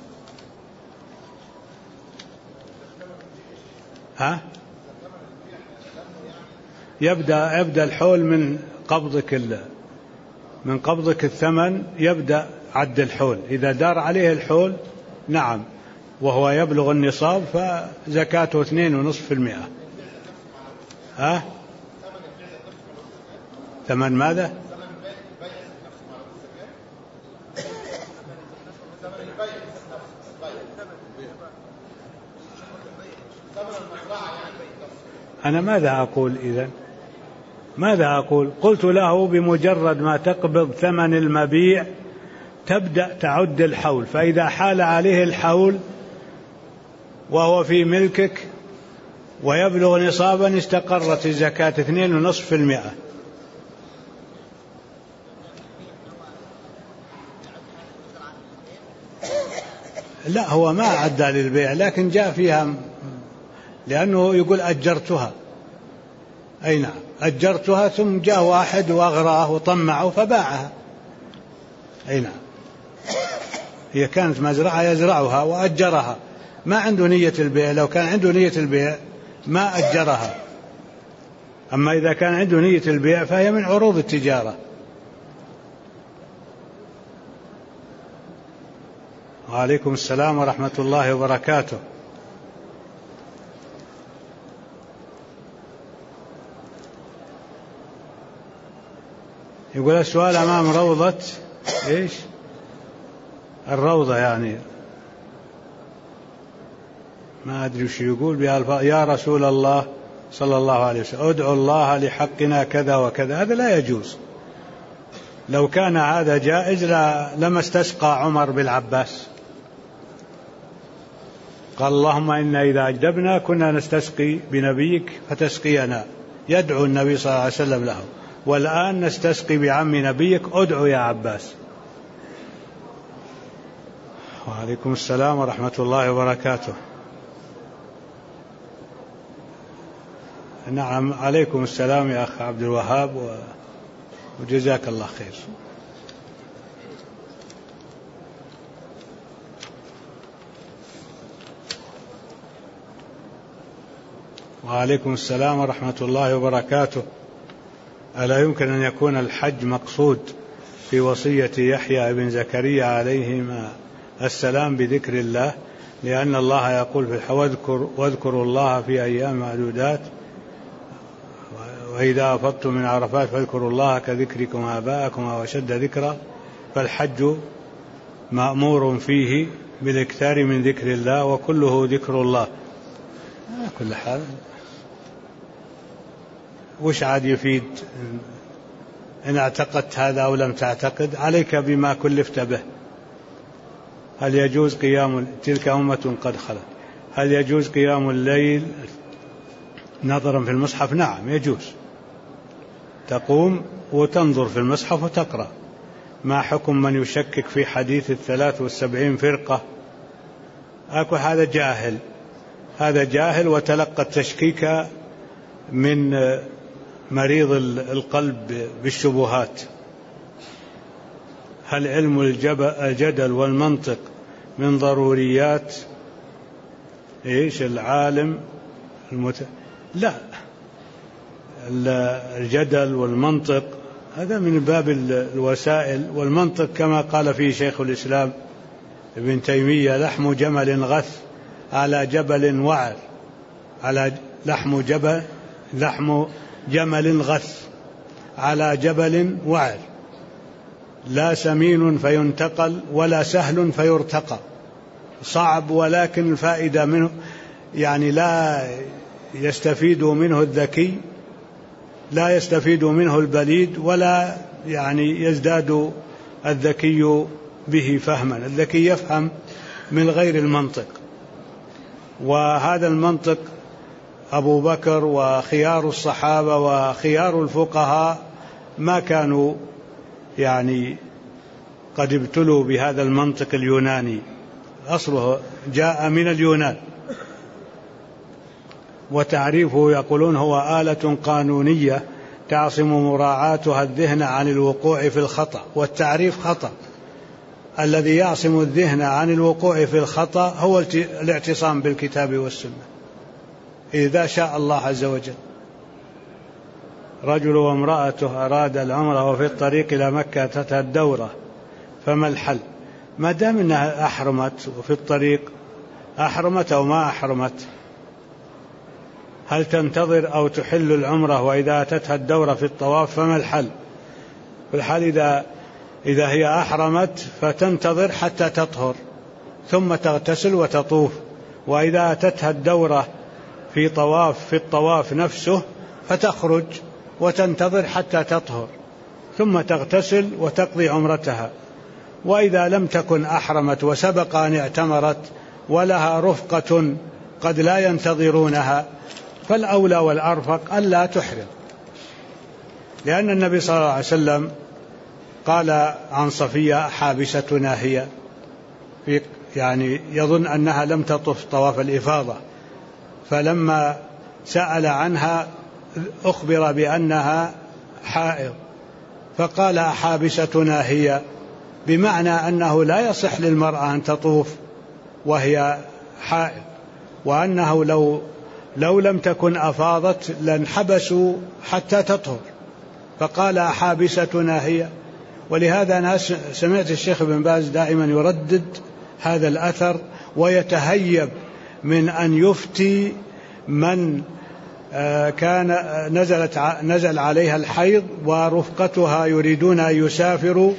يبدأ الحول من قبضك الثمن، يبدأ عد الحول. إذا دار عليه الحول نعم وهو يبلغ النصاب فزكاته 2.5%. ثمن ماذا؟ أنا ماذا أقول إذن؟ ماذا أقول؟ قلت له بمجرد ما تقبض ثمن المبيع تبدأ تعد الحول، فإذا حال عليه الحول وهو في ملكك ويبلغ نصابا استقرت الزكاة 2.5%. لا هو ما عدى للبيع لكن جاء فيها لأنه يقول أجرتها. أي نعم أجرتها ثم جاء واحد وأغراه وطمعه فباعها. أي نعم هي كانت مزرعة يزرعها وأجرها، ما عنده نية البيع. لو كان عنده نية البيع ما أجرها، أما إذا كان عنده نية البيع فهي من عروض التجارة. وعليكم السلام ورحمة الله وبركاته. يقول السؤال أمام روضة إيش؟ الروضة يعني ما أدري وش يقول بها. يا رسول الله صلى الله عليه وسلم ادعو الله لحقنا كذا وكذا. هذا لا يجوز. لو كان هذا جائز لما استسقى عمر بالعباس. قال اللهم إنا إذا أجدبنا كنا نستسقي بنبيك فتسقينا، يدعو النبي صلى الله عليه وسلم له. والآن نستسقي بعم نبيك ادعو يا عباس. وعليكم السلام ورحمة الله وبركاته. نعم عليكم السلام يا أخ عبد الوهاب وجزاك الله خير. وعليكم السلام ورحمة الله وبركاته. ألا يمكن أن يكون الحج مقصود في وصية يحيى بن زكريا عليهما السلام بذكر الله، لأن الله يقول في واذكروا الله في أيام معدودات وإذا أفضتم من عرفات فاذكروا الله كذكركم آباءكم أو أشد ذكرا. فالحج مأمور فيه بالاكثار من ذكر الله وكله ذكر الله. على كل حال وش عاد يفيد إن اعتقدت هذا أو لم تعتقد؟ عليك بما كلفت به. هل يجوز قيام تلك أمة قد خلت؟ هل يجوز قيام الليل نظرا في المصحف؟ نعم يجوز، تقوم وتنظر في المصحف وتقرأ. ما حكم من يشكك في حديث 73 فرقة؟ أقول هذا جاهل وتلقى التشكيك من مريض القلب بالشبهات. هل علم الجدل والمنطق من ضروريات العالم لا، الجدل والمنطق هذا من باب الوسائل، والمنطق كما قال فيه شيخ الإسلام ابن تيمية لحم جمل غث على جبل وعر، على لحم جمل غث على جبل وعر، لا سمين فينتقل ولا سهل فيرتقى. صعب ولكن الفائدة منه يعني لا يستفيد منه الذكي لا يستفيد منه البليد ولا يعني يزداد الذكي به فهما. الذكي يفهم من غير المنطق، وهذا المنطق أبو بكر وخيار الصحابة وخيار الفقهاء ما كانوا يعني قد ابتلوا بهذا المنطق اليوناني، أصله جاء من اليونان، وتعريفه يقولون هو آلة قانونية تعصم مراعاتها الذهن عن الوقوع في الخطأ. والتعريف خطأ، الذي يعصم الذهن عن الوقوع في الخطأ هو الاعتصام بالكتاب والسنة إذا شاء الله عز وجل. رجل وامرأته أراد العمرة وفي الطريق إلى مكة أتتها الدورة، فما الحل؟ ما دام أنها أحرمت وفي الطريق، أحرمت أو ما أحرمت، هل تنتظر أو تحل العمرة؟ وإذا أتتها الدورة في الطواف فما الحل؟ الحل إذا هي أحرمت فتنتظر حتى تطهر ثم تغتسل وتطوف، وإذا أتتها الدورة في الطواف نفسه فتخرج وتنتظر حتى تطهر ثم تغتسل وتقضي عمرتها. وإذا لم تكن أحرمت وسبق أن اعتمرت ولها رفقة قد لا ينتظرونها، فالأولى والأرفق ألا تحرم، لأن النبي صلى الله عليه وسلم قال عن صفية حابستنا هي، يعني يظن أنها لم تطف طواف الإفاضة، فلما سأل عنها أخبر بأنها حائض، فقال حابستنا هي، بمعنى أنه لا يصح للمرأة أن تطوف وهي حائض، وأنه لو لم تكن أفاضت لانحبسوا حتى تطهر، فقال حابستنا هي. ولهذا أنا سمعت الشيخ ابن باز دائما يردد هذا الأثر ويتهيب من أن يفتي من كان نزل عليها الحيض ورفقتها يريدون أن يسافروا،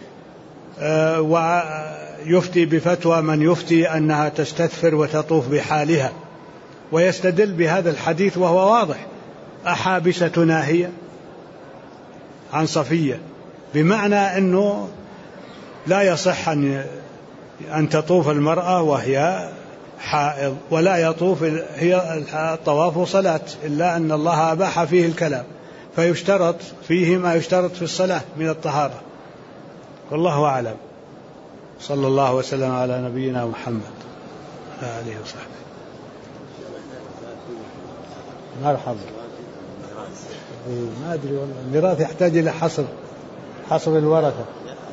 ويفتي بفتوى من يفتي أنها تستثفر وتطوف بحالها، ويستدل بهذا الحديث وهو واضح، أحابستنا هي عن صفية، بمعنى أنه لا يصح أن تطوف المرأة وهي حائض، ولا يطوف هي الطواف صلاة، إلا أن الله أباح فيه الكلام، فيشترط فيه ما يشترط في الصلاة من الطهارة. والله أعلم. صلى الله وسلم على نبينا محمد آله وصحبه. مرحبا. ما أدري والله، الميراث يحتاج إلى حصر الورثة.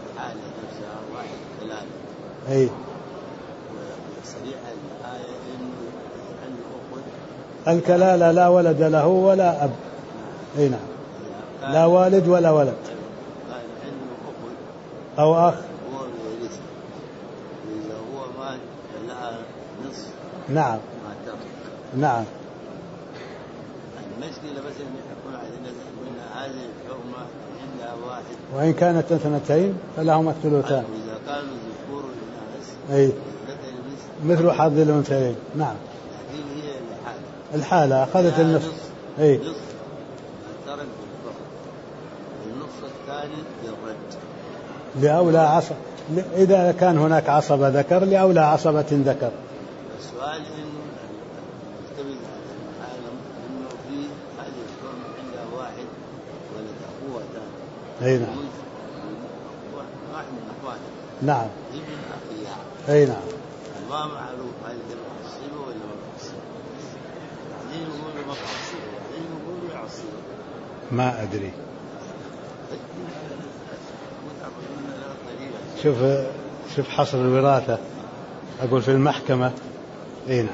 أي الكلالة لا ولد له ولا أب. أي نعم، لا والد ولا ولد أو أخ. نعم نعم. المشكلة بس إن يكون عندنا هذه الحرمة عندها واحد، وإن كانت اثنتين فلهما الثلثان. إذا كانوا ذكور الناس أي مثل حظ الأنثيين. نعم. هذه هي الحالة أخذت النصف. أي نصف ترك بالضبط، النصف الثاني للرد لأولى عصب، إذا كان هناك عصبة ذكر لأولى عصبة ذكر. السؤال إنه يعتمد على العالم إنه في هذه الحرمة عندها واحد ولد أخوه ثاني. أي نعم. واحد من أخوانه. نعم. ابن أخيها. أي نعم. ما معروف هل يعصبه ولا ما يعصبه. بعدين يقولوا ما تعصبه، بعدين يقولوا يعصبه. ما أدري. شوف حصر الوراثة، أقول في المحكمة. أي نعم.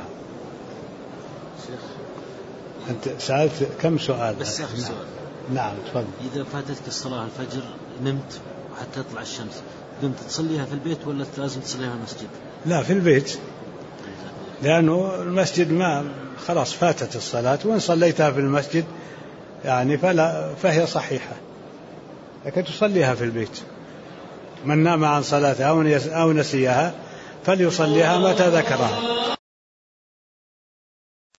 أنت سألت كم سؤال؟ بس آخر سؤال. نعم تفضل. إذا فاتتك الصلاة الفجر نمت حتى تطلع الشمس، قمت تصليها في البيت ولا لازم تصليها في المسجد؟ لا، في البيت، لأنه المسجد ما خلاص فاتت الصلاة، وإن صليتها في المسجد يعني فهي صحيحة، لكن تصليها في البيت. من نام عن صلاتها أو نسيها فليصليها متى ذكرها.